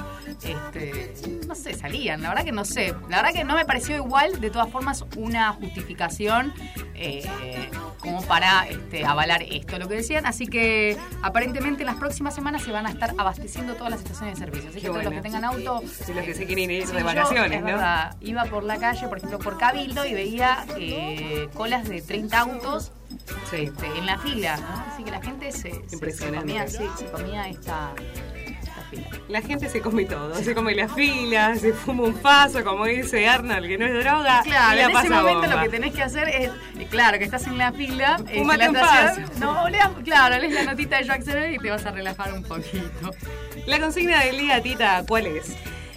este, no sé, salían. La verdad que no sé. La verdad que no me pareció igual, de todas formas, una justificación eh, como para este, avalar esto, lo que decían. Así que aparentemente en las próximas semanas se van a estar abasteciendo todas las estaciones de servicio. Así que todos los que tengan auto, y los que se quieren ir sí, de vacaciones, yo, ¿no? Verdad, iba por la calle, por ejemplo, por Cabildo y veía eh, colas de treinta autos sí. este, en la fila, ¿no? Así que la gente se, se, se comía, sí, se comía esta, esta fila. La gente se come todo, se come la fila, se fuma un paso, como dice Arnold, que no es droga. Claro, y la en ese momento bomba. lo que tenés que hacer es, claro, que estás en la fila, fumate en un la estación, paso. no, leas, claro, lees la notita de Schwarzenegger y te vas a relajar un poquito. La consigna del día, Tita, ¿cuál es?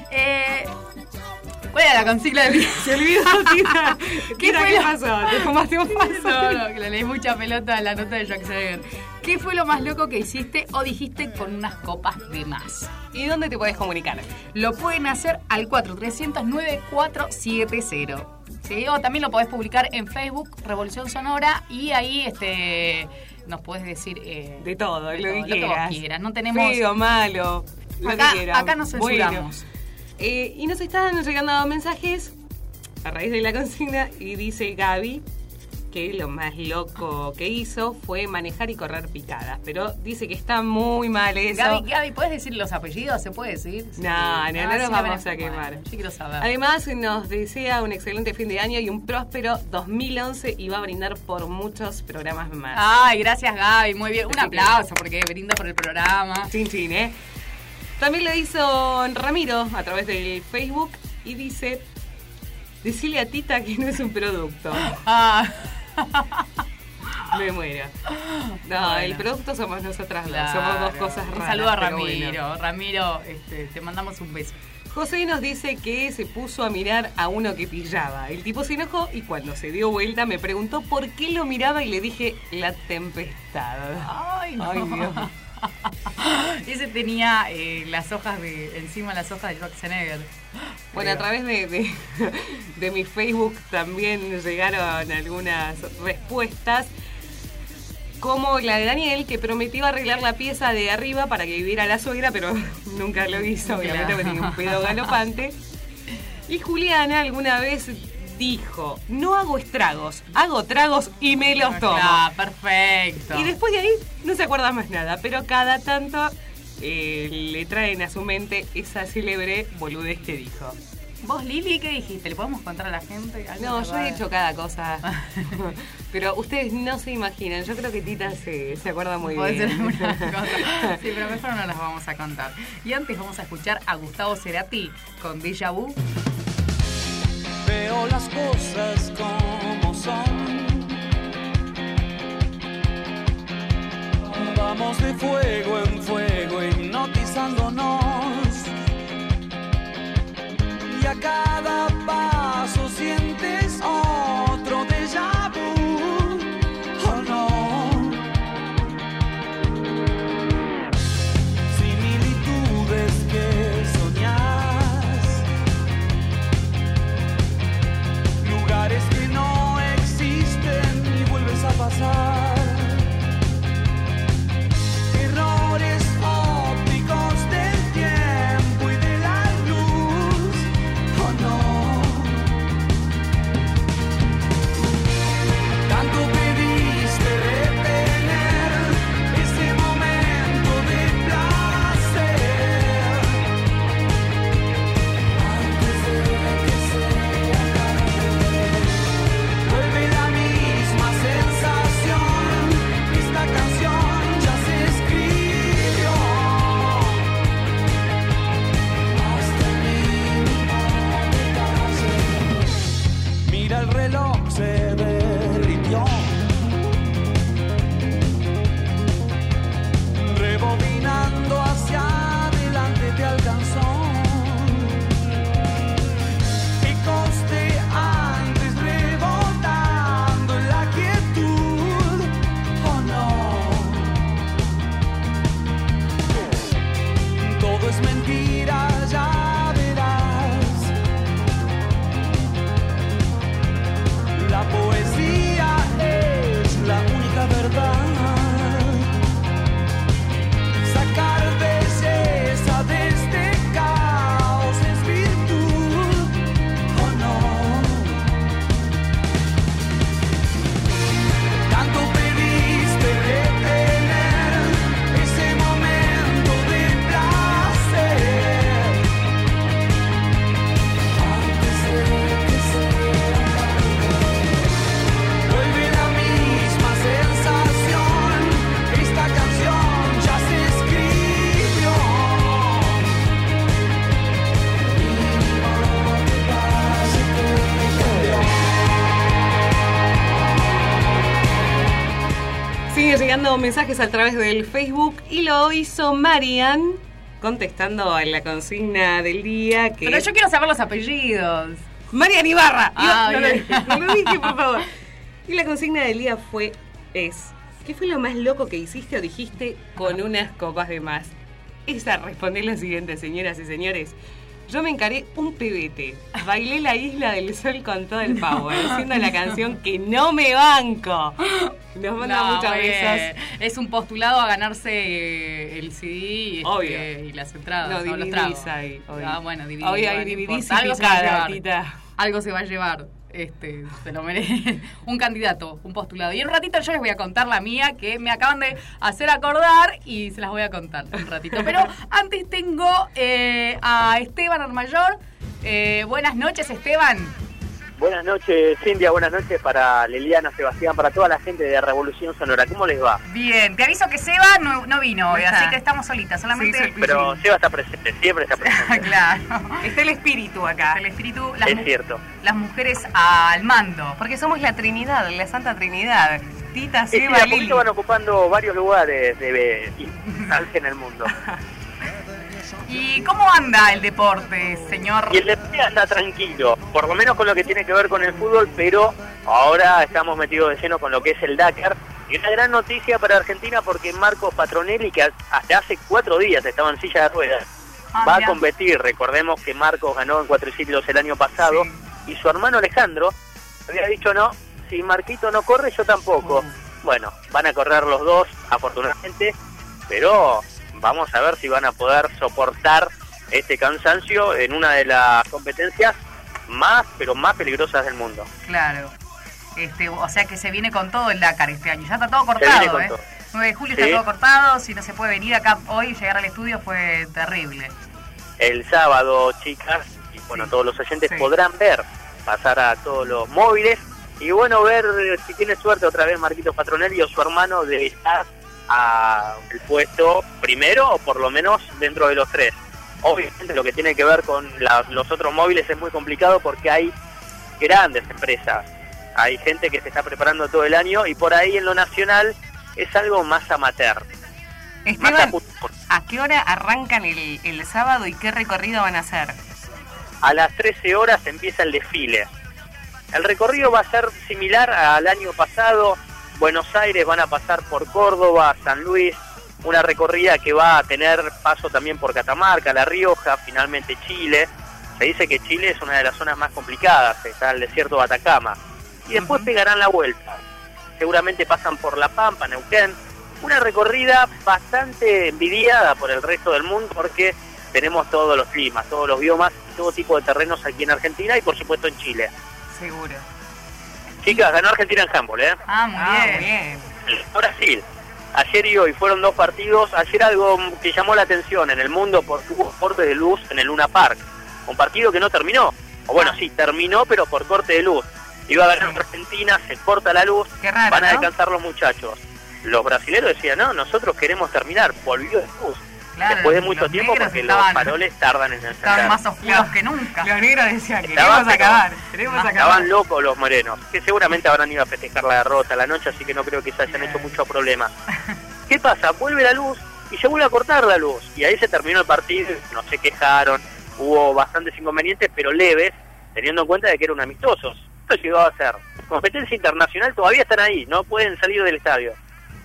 Eh, ¿Cuál era la consigna del día? Se olvidó, Tita. ¿Qué, Tita, fue ¿qué lo... pasó? ¿Te fumaste un paso? No, no, que le leí mucha pelota a la nota de Schwarzenegger. ¿Qué fue lo más loco que hiciste o dijiste con unas copas de más? ¿Y dónde te podés comunicar? Lo pueden hacer al cuatro tres cero cero nueve cuatro siete cero. ¿Sí? O también lo podés publicar en Facebook, Revolución Sonora, y ahí este nos podés decir... Eh, de todo, de lo, todo, que lo quieras. que vos quieras. No tenemos... Feo, malo, lo acá, que quieras. acá nos censuramos. Bueno, eh, y nos están llegando mensajes a raíz de la consigna y dice Gaby que lo más loco que hizo fue manejar y correr picadas, pero dice que está muy mal eso. Gaby, Gaby, ¿puedes decir los apellidos? ¿Se puede decir? No, no, no, no nos sí, vamos me... a quemar. Bueno, yo quiero saber. Además nos desea un excelente fin de año y un próspero dos mil once y va a brindar por muchos programas más. Ay, gracias Gaby, muy bien. Un Así aplauso porque brinda por el programa. Chin chin, ¿eh? También lo hizo Ramiro a través del Facebook y dice: decile a Tita que no es un producto. Ah. Me muero. No, bueno. El producto somos nosotras dos. Claro. Somos dos cosas raras. Un saludo a Ramiro. Bueno. Ramiro, este, te mandamos un beso. José nos dice que se puso a mirar a uno que pillaba. El tipo se enojó y cuando se dio vuelta me preguntó por qué lo miraba y le dije: la tempestad. Ay, no. Ay, Dios. Ese tenía eh, las hojas de encima las hojas de Schwarzenegger. Bueno, a través de, de, de mi Facebook también llegaron algunas respuestas, como la de Daniel, que prometió arreglar la pieza de arriba para que viviera la suegra, pero nunca lo hizo, obviamente, porque tenía un pedo galopante. Y Juliana alguna vez dijo, no hago estragos, hago tragos y me los tomo. Ah, perfecto. Y después de ahí no se acuerda más nada, pero cada tanto eh, le traen a su mente esa célebre boludez que dijo. ¿Vos, Lili, qué dijiste? ¿Le podemos contar a la gente? No, yo he hecho cada cosa. Pero ustedes no se imaginan. Yo creo que Tita se, se acuerda muy Puede bien. ser alguna cosa. Sí, pero mejor no las vamos a contar. Y antes vamos a escuchar a Gustavo Cerati con Déjà Vu. Veo las cosas como son. Vamos de fuego en fuego hipnotizándonos. Y a cada paso sientes otro déjà vu, oh no. Similitudes que soñás, lugares que no existen y vuelves a pasar. Errores ópticos del tiempo y de la luz, oh no. Tanto pediste retener ese momento de placer antes de que se acabe. Vuelve la misma sensación, esta canción ya se escribió hasta el mínimo detalle. Mira el reloj, se derritió, rebobinando hacia adelante te alcanzó. Ecos de antes rebotando en la quietud, oh no. Todo es mentira, ya verás. La poesía es la única verdad. Sacar belleza de este caos es virtud, oh no. Tanto pediste retener ese momento de placer antes de que se acabe. Vuelve la misma sensación, esta canción ya se escribió. Mínimo detalle que cambió. Sigue llegando mensajes a través del Facebook y lo hizo Marian contestando a la consigna del día que Pero es yo quiero saber los apellidos. Marian Ibarra. Ah, no, no, lo bien. dije, no lo dije, por favor. Y la consigna del día fue es ¿qué fue lo más loco que hiciste o dijiste con unas copas de más? Esa responde lo siguiente, señoras y señores. Yo me encaré un pebete, bailé la Isla del Sol con todo el power, haciendo la canción que no me banco. Nos manda No, muchas muy veces. bien. Es un postulado a ganarse eh, el C D y, este, Obvio. y las entradas. No, o los dividís tragos. ahí. Hoy, Ah, bueno, dividís. hoy hay bueno, no dividís importa. y Algo se va a picada, llevar. Tita. Algo se va a llevar. Este, se lo merece. Un candidato, un postulado. Y en un ratito yo les voy a contar la mía, que me acaban de hacer acordar y se las voy a contar un ratito. Pero antes tengo eh, a Esteban Armayor. Eh, buenas noches, Esteban. Buenas noches, Cintia, buenas noches para Liliana, Sebastián, para toda la gente de Revolución Sonora. ¿Cómo les va? Bien, te aviso que Seba no, no vino hoy, No está. así que estamos solitas, solamente... Sí, sí, Pero Seba está presente, siempre está presente. Claro. Está el espíritu acá. El espíritu, las, Es mu- cierto. las mujeres al mando. Porque somos la Trinidad, la Santa Trinidad. Tita, Sí, sí, Seba, a Lili. poquito van ocupando varios lugares de importancia en el mundo. ¿Y cómo anda el deporte, señor? Y el deporte está tranquilo, por lo menos con lo que tiene que ver con el fútbol, pero ahora estamos metidos de lleno con lo que es el Dakar. Y una gran noticia para Argentina porque Marcos Patronelli, que hasta hace cuatro días estaba en silla de ruedas, Ah, va mirá. a competir. Recordemos que Marcos ganó en cuatriciclos el año pasado, y su hermano Alejandro había dicho no, si Marquito no corre, yo tampoco. Bueno, van a correr los dos, afortunadamente, pero vamos a ver si van a poder soportar este cansancio en una de las competencias más, pero más peligrosas del mundo. Claro. Este, o sea que se viene con todo el Dakar este año. Ya está todo cortado, ¿eh? Todo. nueve de julio sí. Está todo cortado. Si no se puede venir acá hoy, llegar al estudio fue terrible. El sábado, chicas, y bueno, sí. todos los oyentes sí. podrán ver, pasar a todos los móviles. Y bueno, ver si tiene suerte otra vez Marquitos Patronelli o su hermano de estar a el puesto primero o por lo menos dentro de los tres. Obviamente lo que tiene que ver con la, los otros móviles es muy complicado porque hay grandes empresas, hay gente que se está preparando todo el año y por ahí en lo nacional es algo más amateur. Esteban, más a, ¿a qué hora arrancan el, el sábado y qué recorrido van a hacer? A las trece horas empieza el desfile. El recorrido va a ser similar al año pasado. Buenos Aires, van a pasar por Córdoba, San Luis, una recorrida que va a tener paso también por Catamarca, La Rioja, finalmente Chile. Se dice que Chile es una de las zonas más complicadas, está el desierto de Atacama. Y después uh-huh. pegarán la vuelta. Seguramente pasan por La Pampa, Neuquén. Una recorrida bastante envidiada por el resto del mundo porque tenemos todos los climas, todos los biomas, todo tipo de terrenos aquí en Argentina y por supuesto en Chile. Seguro. Chicas, ganó Argentina en handball, ¿eh? Ah, muy ah, bien. bien. Brasil. Ayer y hoy fueron dos partidos. Ayer algo que llamó la atención en el mundo por hubo corte de luz en el Luna Park. Un partido que no terminó. O bueno, ah. sí, terminó, pero por corte de luz. Iba a ganar sí. Argentina, se corta la luz, Qué raro, van a ¿no? descansar los muchachos. Los brasileños decían, no, nosotros queremos terminar. Volvió de luz. Claro, después de mucho tiempo porque estaban, los faroles tardan en encender. Estaban más oscuros que nunca. Los negros decían que queremos acabar, queremos acabar. Estaban locos los morenos, que seguramente habrán ido a festejar la derrota la noche, así que no creo que se hayan hecho mucho problema. ¿Qué pasa? Vuelve la luz y se vuelve a cortar la luz. Y ahí se terminó el partido, no se quejaron, hubo bastantes inconvenientes, pero leves, teniendo en cuenta de que eran amistosos. Esto llegó a ser competencia internacional, todavía están ahí, no pueden salir del estadio.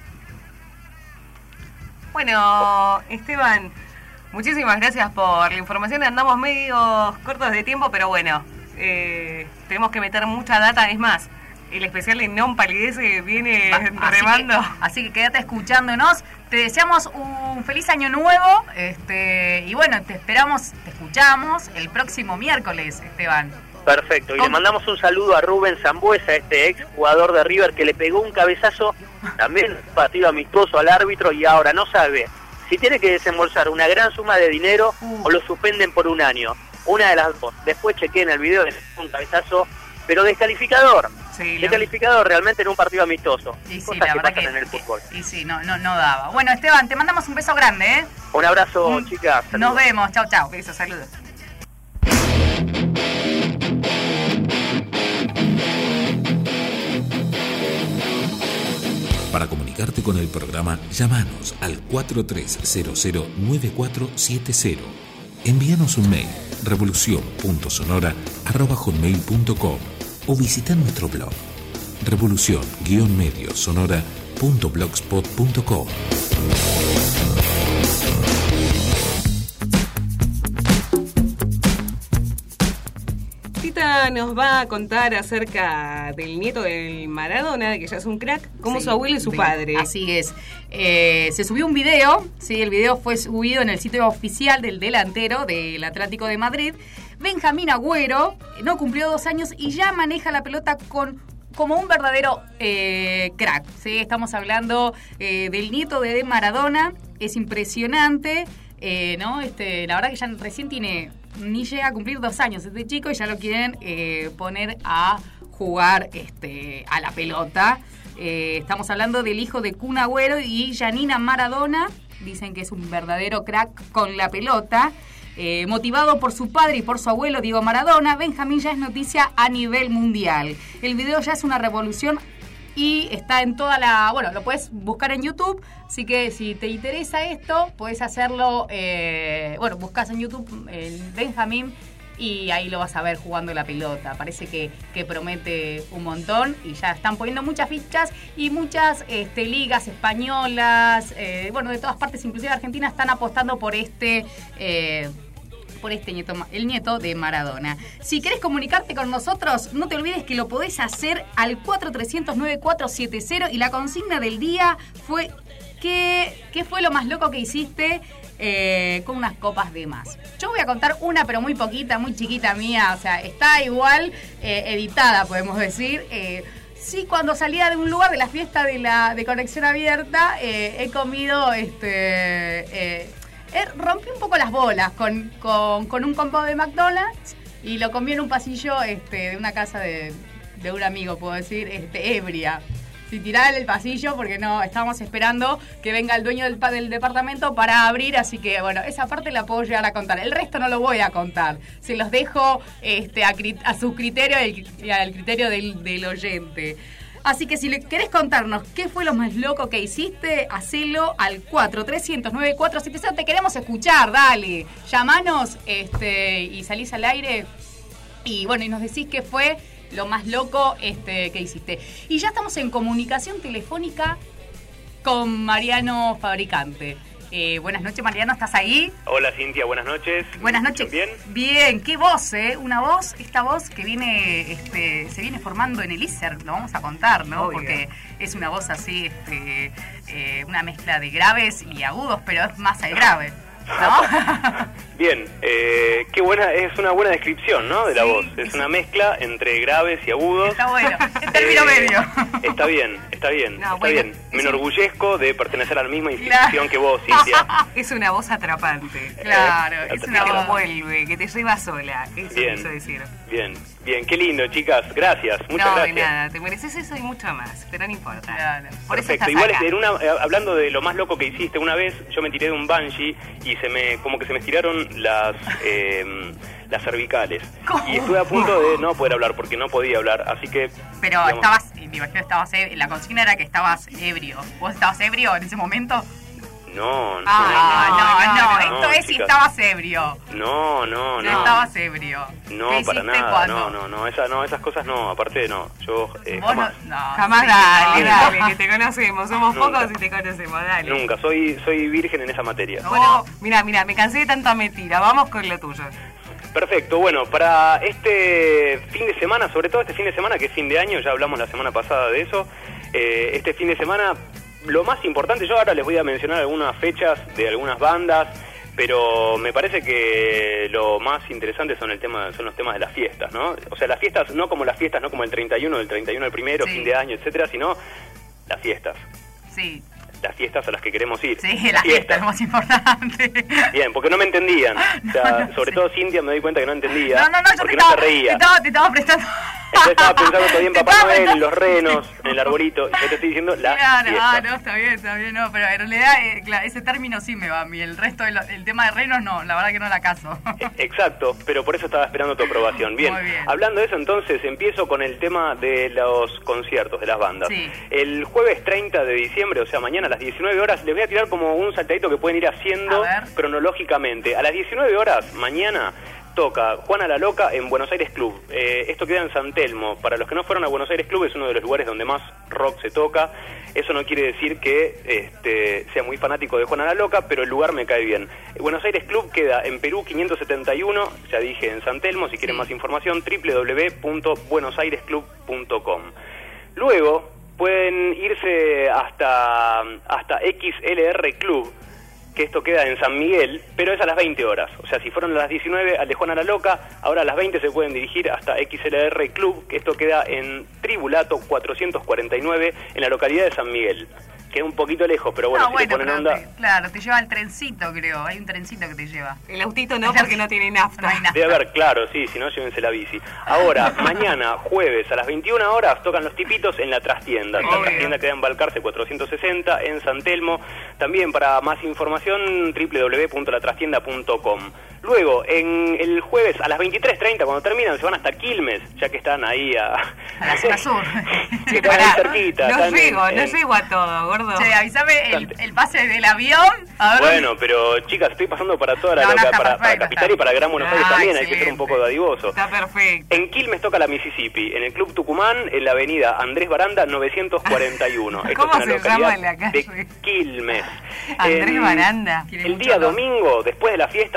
Bueno, Esteban, muchísimas gracias por la información. Andamos medio cortos de tiempo, pero bueno, eh, tenemos que meter mucha data. Es más, el especial de Non Palidece viene Va, remando. Así que, así que quédate escuchándonos. Te deseamos un feliz año nuevo. este Y bueno, te esperamos, te escuchamos el próximo miércoles, Esteban. Perfecto, y le mandamos un saludo a Rubén Sambuesa, este ex jugador de River que le pegó un cabezazo, también partido amistoso al árbitro y ahora no sabe si tiene que desembolsar una gran suma de dinero uh. o lo suspenden por un año. Una de las dos. Después chequé en el video de un cabezazo, pero descalificador. Sí, descalificador lo... realmente en un partido amistoso. Y sí, la verdad que, en el fútbol. Y sí, no, no, no daba. Bueno, Esteban, te mandamos un beso grande, ¿eh? Un abrazo, un... chicas. Saludos. Nos vemos, chau, chau. Besos, saludos. Para comunicarte con el programa, llámanos al cuatro tres cero cero nueve cuatro siete cero. Envíanos un mail, revolución punto sonora arroba hotmail punto com o visita nuestro blog, revolución guión medio sonora punto blogspot punto com. Tita nos va a contar acerca del nieto del Maradona, que ya es un crack, como sí, su abuelo y su padre. Así es. Eh, se subió un video, sí, el video fue subido en el sitio oficial del delantero del Atlético de Madrid. Benjamín Agüero no cumplió dos años y ya maneja la pelota con como un verdadero eh, crack. ¿Sí? Estamos hablando eh, del nieto de Maradona. Es impresionante, eh, ¿no? Este, la verdad que ya recién tiene... ni llega a cumplir dos años este chico y ya lo quieren eh, poner a jugar este, a la pelota. Eh, estamos hablando del hijo de Kun Agüero y Janina Maradona. Dicen que es un verdadero crack con la pelota. Eh, motivado por su padre y por su abuelo Diego Maradona, Benjamín ya es noticia a nivel mundial. El video ya es una revolución y está en toda la... Bueno, lo puedes buscar en YouTube, así que si te interesa esto, puedes hacerlo... Eh, bueno, buscas en YouTube el Benjamín y ahí lo vas a ver jugando la pelota. Parece que, que promete un montón y ya están poniendo muchas fichas y muchas este, ligas españolas, eh, bueno, de todas partes, inclusive Argentina, están apostando por este... Eh, por este nieto, el nieto de Maradona. Si querés comunicarte con nosotros, no te olvides que lo podés hacer al cuatro tres cero cero nueve cuatro siete cero y la consigna del día fue ¿qué, qué fue lo más loco que hiciste eh, con unas copas de más? Yo voy a contar una, pero muy poquita, muy chiquita mía. O sea, está igual eh, editada, podemos decir. Eh, sí, cuando salía de un lugar de la fiesta de la de Conexión Abierta, eh, he comido, este, eh, eh, rompí un poco las bolas con, con, con un combo de McDonald's y lo comí en un pasillo este, de una casa de, de un amigo, puedo decir, este, ebria. Sin tirar el pasillo porque no estábamos esperando que venga el dueño del, del departamento para abrir, así que bueno, esa parte la puedo llegar a contar. El resto no lo voy a contar. Se los dejo este, a, a su criterio y al criterio del, del oyente. Así que si le querés contarnos qué fue lo más loco que hiciste, hacelo al cuatro tres cero cero nueve cuatro siete cero. Te queremos escuchar, dale. Llamanos este, y salís al aire y bueno, y nos decís qué fue lo más loco este, que hiciste. Y ya estamos en comunicación telefónica con Mariano Fabricante. Eh, buenas noches, Mariano, ¿estás ahí? Hola, Cintia, buenas noches. Buenas noches. ¿Bien? Bien, qué voz, ¿eh? Una voz, esta voz que viene, este, se viene formando en el I S E R, lo vamos a contar, ¿no? Obvio. Porque es una voz así, este, eh, una mezcla de graves y agudos, pero es más al grave, ¿no? Bien, eh, qué buena, es una buena descripción, ¿no? De la sí, voz. Es una mezcla entre graves y agudos. Está bueno, el término eh, medio. Está bien, está bien, no, está bueno, bien. Me enorgullezco un... de pertenecer a la misma institución claro. que vos, Cintia. Es una voz atrapante. Claro, eh, es una voz voz que envuelve, que te lleva sola. Eso bien, quiso decir. Bien, bien, qué lindo, chicas. Gracias, muchas no, gracias. No, de nada, te mereces eso y mucho más, pero no importa. Claro. Por Perfecto, eso igual acá. En una, hablando de lo más loco que hiciste, una vez yo me tiré de un bungee y se me, como que se me estiraron las... Eh, las cervicales. ¿Cómo? Y estuve a punto de no poder hablar porque no podía hablar, así que... Pero digamos, estabas, me imagino que estabas, la consigna era que estabas ebrio. ¿Vos estabas ebrio en ese momento? No, no, ah, no, no, no, no, esto no, es si estabas ebrio. No, no, no. No estabas ebrio. No, para nada, cuando? no, no, no, esa, no, esas cosas no, aparte no, yo eh, jamás. No, no, jamás, sí, dale, no, dale, no. que te conocemos, somos Nunca. pocos y te conocemos, dale. Nunca, soy, soy virgen en esa materia. No, bueno, mira, mira, me cansé de tanta mentira, vamos con lo tuyo. Perfecto, bueno, para este fin de semana, sobre todo este fin de semana que es fin de año, ya hablamos la semana pasada de eso, eh, este fin de semana, lo más importante, yo ahora les voy a mencionar algunas fechas de algunas bandas, pero me parece que lo más interesante son el tema, son los temas de las fiestas, ¿no? O sea, las fiestas, no como las fiestas, no como el treinta y uno, el treinta y uno el primero, sí. fin de año, etcétera, sino las fiestas. Sí. Las fiestas a las que queremos ir. Sí, las fiestas, lo más importante. Bien, porque no me entendían. O sea, no, sobre sí. todo Cintia me doy cuenta que no entendía. No, no, no, yo porque te no estaba, se reía. Te estaba, te estaba prestando... Entonces estaba pensando todavía en Papá Noel, prestando... los renos, en el arbolito. Y yo te estoy diciendo las claro, fiestas. Ah, no, está bien, está bien, no. Pero en realidad, eh, claro, ese término sí me va a mí. El resto, del el tema de renos, no. La verdad que no la caso. Exacto, pero por eso estaba esperando tu aprobación. Bien, Muy bien. Hablando de eso, entonces, empiezo con el tema de los conciertos, de las bandas. Sí. El jueves treinta de diciembre, o sea, mañana a las diecinueve horas, les voy a tirar como un saltadito que pueden ir haciendo cronológicamente. A las diecinueve horas, mañana... toca Juana la Loca en Buenos Aires Club. Eh, esto queda en San Telmo. Para los que no fueron a Buenos Aires Club, es uno de los lugares donde más rock se toca. Eso no quiere decir que este, sea muy fanático de Juana la Loca, pero el lugar me cae bien. Buenos Aires Club queda en Perú quinientos setenta y uno, ya dije, en San Telmo. Si quieren más información, doble u doble u doble u punto buenos aires club punto com. Luego pueden irse hasta, hasta X L R Club, que esto queda en San Miguel, pero es a las veinte horas. O sea, si fueron a las diecinueve al de Juana la Loca, ahora a las veinte se pueden dirigir hasta X L R Club, que esto queda en Tribulato cuatrocientos cuarenta y nueve, en la localidad de San Miguel. Queda un poquito lejos, pero bueno, no, si bueno, le ponen onda... Te, claro, te lleva el trencito, creo. Hay un trencito que te lleva. El autito no, porque no tiene nafta. No hay nafta. Debe haber, claro, sí, si no, llévense la bici. Ahora, mañana, jueves, a las veintiuna horas, tocan los tipitos en la trastienda. La trastienda queda en Balcarce cuatrocientos sesenta, en San Telmo. También, para más información, doble u doble u doble u punto la trastienda punto com. Luego, en el jueves, a las veintitrés treinta, cuando terminan, se van hasta Quilmes, ya que están ahí a... A la zona sur. Que están ahí cerquita. No llego, en, no en... llego a todo, gordo. Che, avísame el, el pase del avión. A ver. Bueno, pero chicas, estoy pasando para toda la no, loca, no, para, perfecto, para Capital está. y para Gran Buenos Aires Ah, también, excelente. hay que ser un poco dadivoso. Está perfecto. En Quilmes toca la Mississippi, en el Club Tucumán, en la avenida Andrés Baranda novecientos cuarenta y uno. Esto ¿Cómo es una se llama localidad la calle? de Quilmes. Andrés En- Baranda. El día domingo, después de las fiestas, que ahora les voy a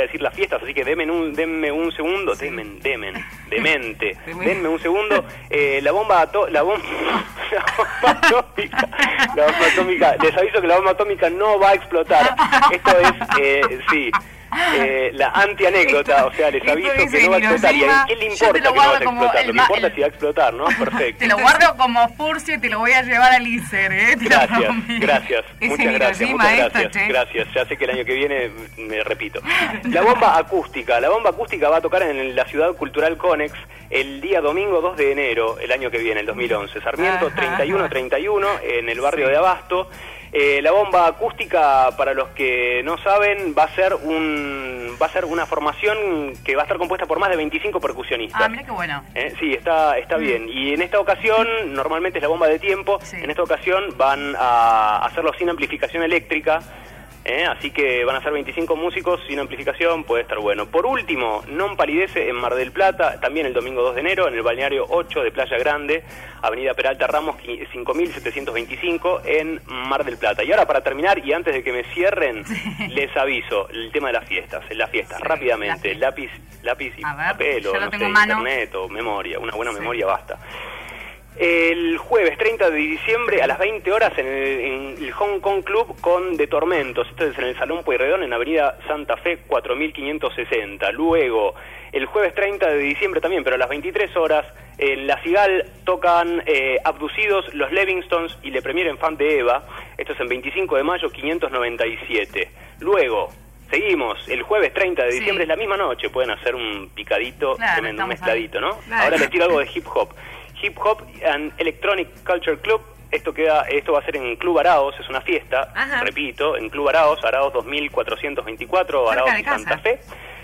decir las fiestas, así que denme un, denme un segundo, sí. demen, demen, demente, denme un segundo. Eh, la bomba ato la bomba, la bomba atómica, la bomba atómica, les aviso que la bomba atómica no va a explotar. Esto es, eh, sí. Eh, la anti-anécdota, o sea, les aviso que no va a explotar. ¿Y a qué le importa que no va a explotar? Lo que importa es si va a explotar, ¿no? Perfecto. Te lo guardo como furcio y te lo voy a llevar al I C E R, ¿eh? Te gracias, gracias, muchas gracias, muchas gracias, esto, gracias. Ya sé que el año que viene, me repito. La bomba acústica, la bomba acústica va a tocar en la Ciudad Cultural Conex el día domingo dos de enero, el año que viene, el dos mil once. Sarmiento ajá, treinta y uno treinta y uno, en el barrio sí. de Abasto. Eh, la bomba acústica, para los que no saben, va a ser un va a ser una formación que va a estar compuesta por más de veinticinco percusionistas. Ah, mira qué bueno. Eh, sí, está está mm. bien. Y en esta ocasión, normalmente es la bomba de tiempo, sí. en esta ocasión van a hacerlo sin amplificación eléctrica. ¿Eh? Así que van a ser veinticinco músicos sin amplificación, puede estar bueno. Por último, Non Palidece en Mar del Plata, también el domingo dos de enero, en el balneario ocho de Playa Grande, Avenida Peralta Ramos cinco mil setecientos veinticinco en Mar del Plata. Y ahora, para terminar, y antes de que me cierren, sí. les aviso el tema de las fiestas. Las fiestas, sí, rápidamente, la lápiz, lápiz y papel, o no sé, internet o memoria, una buena sí. memoria basta. El jueves treinta de diciembre a las veinte horas en el, en el Hong Kong Club con De Tormentos. Esto es en el Salón Pueyrredón, en Avenida Santa Fe cuatro mil quinientos sesenta. Luego, el jueves treinta de diciembre también, pero a las veintitrés horas, en La Cigal tocan eh, Abducidos, Los Levingstones y Le Premier Enfant de Eva. Esto es en veinticinco de mayo quinientos noventa y siete. Luego, seguimos, el jueves treinta de diciembre, sí. es la misma noche, pueden hacer un picadito, claro, un mezcladito, ahí. ¿no? Claro. Ahora les tiro algo de hip hop. Hip Hop and Electronic Culture Club, esto queda, esto va a ser en Club Araos, es una fiesta, ajá. repito, en Club Araos, Araos dos mil cuatrocientos veinticuatro, Araos y Santa Fe.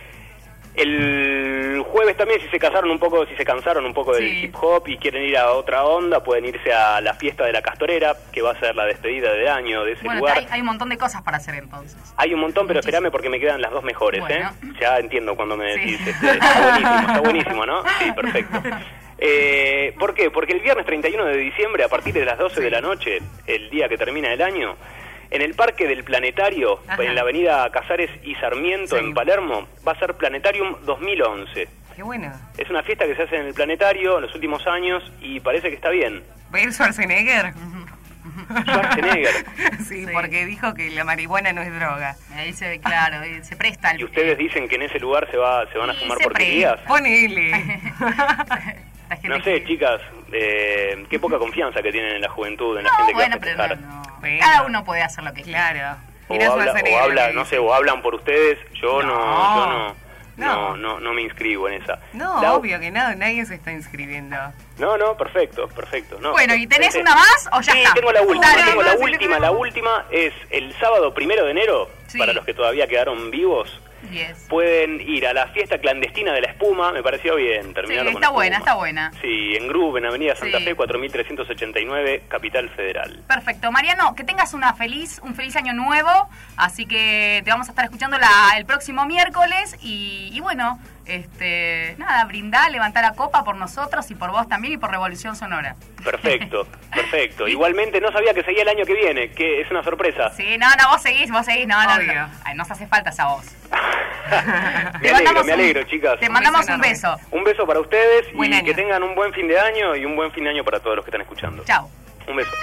El jueves también, si se casaron un poco, si se cansaron un poco del sí. hip hop y quieren ir a otra onda, pueden irse a la fiesta de la Castorera, que va a ser la despedida de año de ese bueno, lugar. Hay, hay un montón de cosas para hacer entonces. Hay un montón, pero espérame porque me quedan las dos mejores, bueno. ¿eh? Ya entiendo cuando me decís, sí. este, está buenísimo, está buenísimo, ¿no? Sí, perfecto. Eh, ¿Por qué? Porque el viernes treinta y uno de diciembre, a partir de las doce sí. de la noche, el día que termina el año, en el Parque del Planetario, ajá. en la avenida Casares y Sarmiento, sí. en Palermo, va a ser Planetarium dos mil once. Qué bueno. Es una fiesta que se hace en el Planetario en los últimos años y parece que está bien. ¿Va a ir Schwarzenegger? Schwarzenegger. Sí, sí, porque dijo que la marihuana no es droga. Ahí se ve claro, se presta el... ¿Y ustedes dicen que en ese lugar se va se van a fumar porquerías? Ponele. No sé, que... chicas, eh, qué poca confianza que tienen en la juventud, en la no, gente que bueno, va a festejar. No, no. Cada uno puede hacer lo que claro. O habla, o habla, no sé, o hablan por ustedes, yo no, no yo no, no, no, no me inscribo en esa. No, la... obvio que no, nadie se está inscribiendo. No, no, perfecto, perfecto. No, bueno, ¿y tenés una más o ya sí, está? tengo la última, Dale, tengo la sí, última, la última es el sábado primero de enero, sí. para los que todavía quedaron vivos. Yes. Pueden ir a la fiesta clandestina de la espuma, me pareció bien terminarlo sí, con está espuma. buena, está buena. Sí, en Groove, en Avenida Santa sí. Fe cuatro mil trescientos ochenta y nueve, Capital Federal. Perfecto, Mariano, que tengas una feliz, un feliz año nuevo, así que te vamos a estar escuchando la, el próximo miércoles y, y bueno, este, nada, brindá, levantá la copa por nosotros y por vos también y por Revolución Sonora. Perfecto, perfecto. Igualmente no sabía que seguía el año que viene, que es una sorpresa. Sí, no, no, vos seguís, vos seguís, no, no, no, ay, nos hace falta esa voz. me alegro, me alegro, un, chicas. Te mandamos un beso. Un beso para ustedes buen y año. Que tengan un buen fin de año y un buen fin de año para todos los que están escuchando. Chao. Un beso.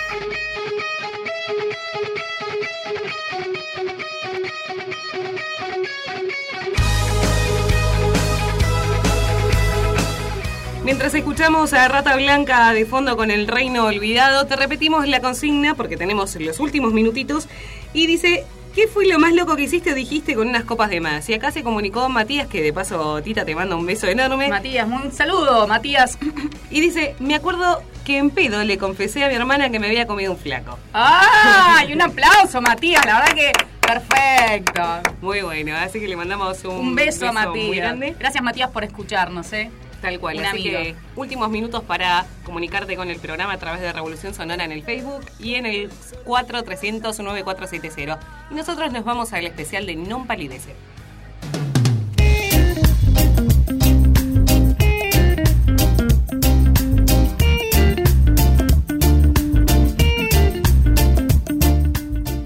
Mientras escuchamos a Rata Blanca de fondo con El Reino Olvidado, te repetimos la consigna porque tenemos los últimos minutitos y dice... ¿Qué fue lo más loco que hiciste o dijiste con unas copas de más? Y acá se comunicó Matías, que de paso Tita te manda un beso enorme. Matías, un saludo, Matías. Y dice, me acuerdo que en pedo le confesé a mi hermana que me había comido un flaco. ¡Ah! Y un aplauso, Matías, la verdad que perfecto. Muy bueno, así que le mandamos un, un beso, beso a Matías. Muy grande. Gracias, Matías, por escucharnos, ¿eh? Tal cual, un así amigo. Que últimos minutos para comunicarte con el programa a través de Revolución Sonora en el Facebook y en el cuatro trescientos nueve cuatro siete cero. Y nosotros nos vamos al especial de Non Palidece.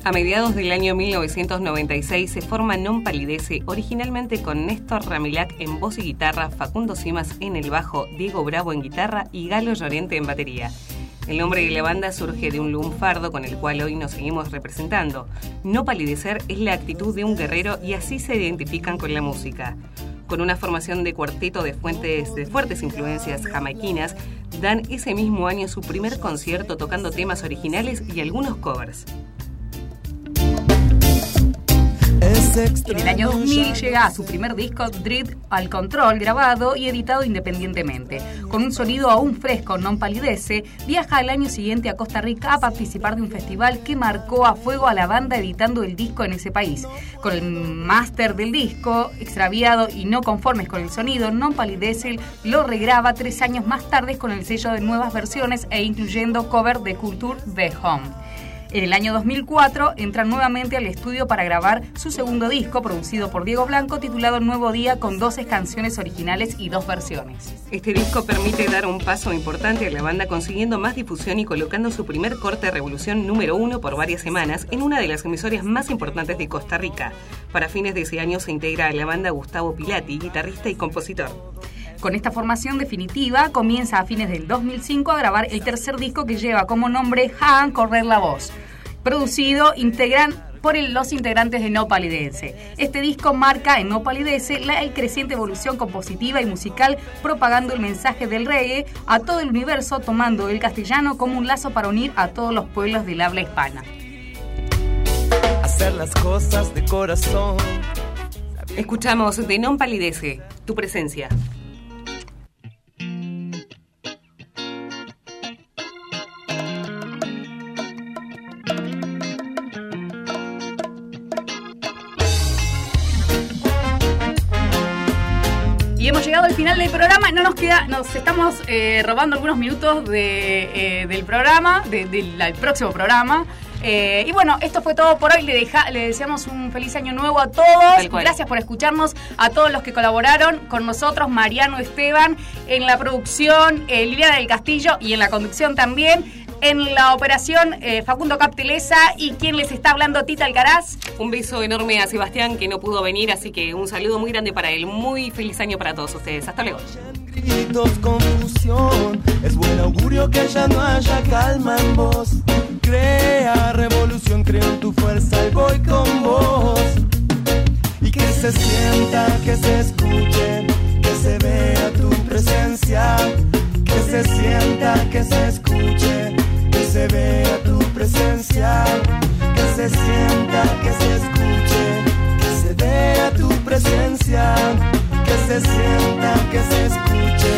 A mediados del año mil novecientos noventa y seis se forma Non Palidece, originalmente con Néstor Ramilac en voz y guitarra, Facundo Simas en el bajo, Diego Bravo en guitarra y Galo Llorente en batería. El nombre de la banda surge de un lunfardo con el cual hoy nos seguimos representando. No palidecer es la actitud de un guerrero y así se identifican con la música. Con una formación de cuarteto de, fuentes, de fuertes influencias jamaiquinas, dan ese mismo año su primer concierto tocando temas originales y algunos covers. En el año dos mil llega a su primer disco Dread al Control, grabado y editado independientemente. Con un sonido aún fresco, Non Palidece viaja al año siguiente a Costa Rica a participar de un festival que marcó a fuego a la banda editando el disco en ese país. Con el máster del disco extraviado y no conformes con el sonido, Non Palidece lo regraba tres años más tarde con el sello de nuevas versiones e incluyendo cover de Culture de Home. En el año dos mil cuatro entran nuevamente al estudio para grabar su segundo disco, producido por Diego Blanco, titulado Nuevo Día, con doce canciones originales y dos versiones. Este disco permite dar un paso importante a la banda, consiguiendo más difusión y colocando su primer corte de revolución número uno por varias semanas en una de las emisoras más importantes de Costa Rica. Para fines de ese año se integra a la banda Gustavo Pilati, guitarrista y compositor. Con esta formación definitiva comienza a fines del dos mil cinco a grabar el tercer disco, que lleva como nombre Hagan Correr la Voz, producido integran por el, los integrantes de No Palidece. Este disco marca en No Palidece la el creciente evolución compositiva y musical, propagando el mensaje del reggae a todo el universo, tomando el castellano como un lazo para unir a todos los pueblos del habla hispana. Hacer las cosas de corazón. Escuchamos de Non Palidece, Tu Presencia. Y hemos llegado al final del programa. No nos queda, nos estamos eh, robando algunos minutos de, eh, del programa, de, de, del próximo programa. Eh, y bueno, esto fue todo por hoy. Le, deja, le deseamos un feliz año nuevo a todos. Gracias por escucharnos, a todos los que colaboraron con nosotros: Mariano Esteban en la producción, eh, Liliana del Castillo, y en la conducción también. En la operación, eh, Facundo Captelesa, y quien les está hablando, Tita Alcaraz. Un beso enorme a Sebastián, que no pudo venir, así que un saludo muy grande para él. Muy feliz año para todos ustedes. Hasta luego. Gritos, confusión, es buen augurio que ya no haya calma en vos. Crea revolución, creo en tu fuerza y voy con vos. Y que se sienta, que se escuche, que se vea tu presencia. Que se sienta, que se escuche, que se vea tu presencia. Que se sienta, que se escuche, que se vea tu presencia. Que se sienta, que se escuche.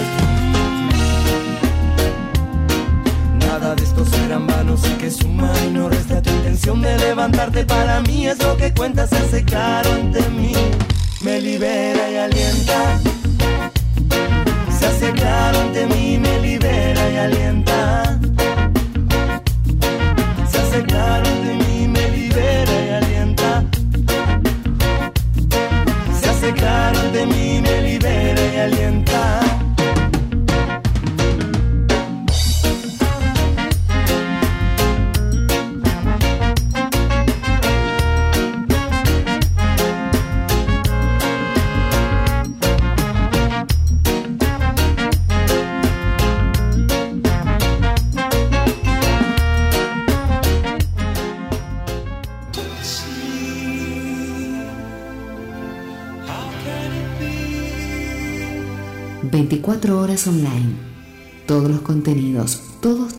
Nada de esto será en vano, sé que suma y no resta. Tu intención de levantarte para mí es lo que cuenta, se hace claro ante mí. Me libera y alienta. Se hace claro ante mí, me libera y alienta. Se hace claro ante mí, me libera y alienta. Se hace claro ante mí, me libera y alienta. veinticuatro horas online. Todos los contenidos, todos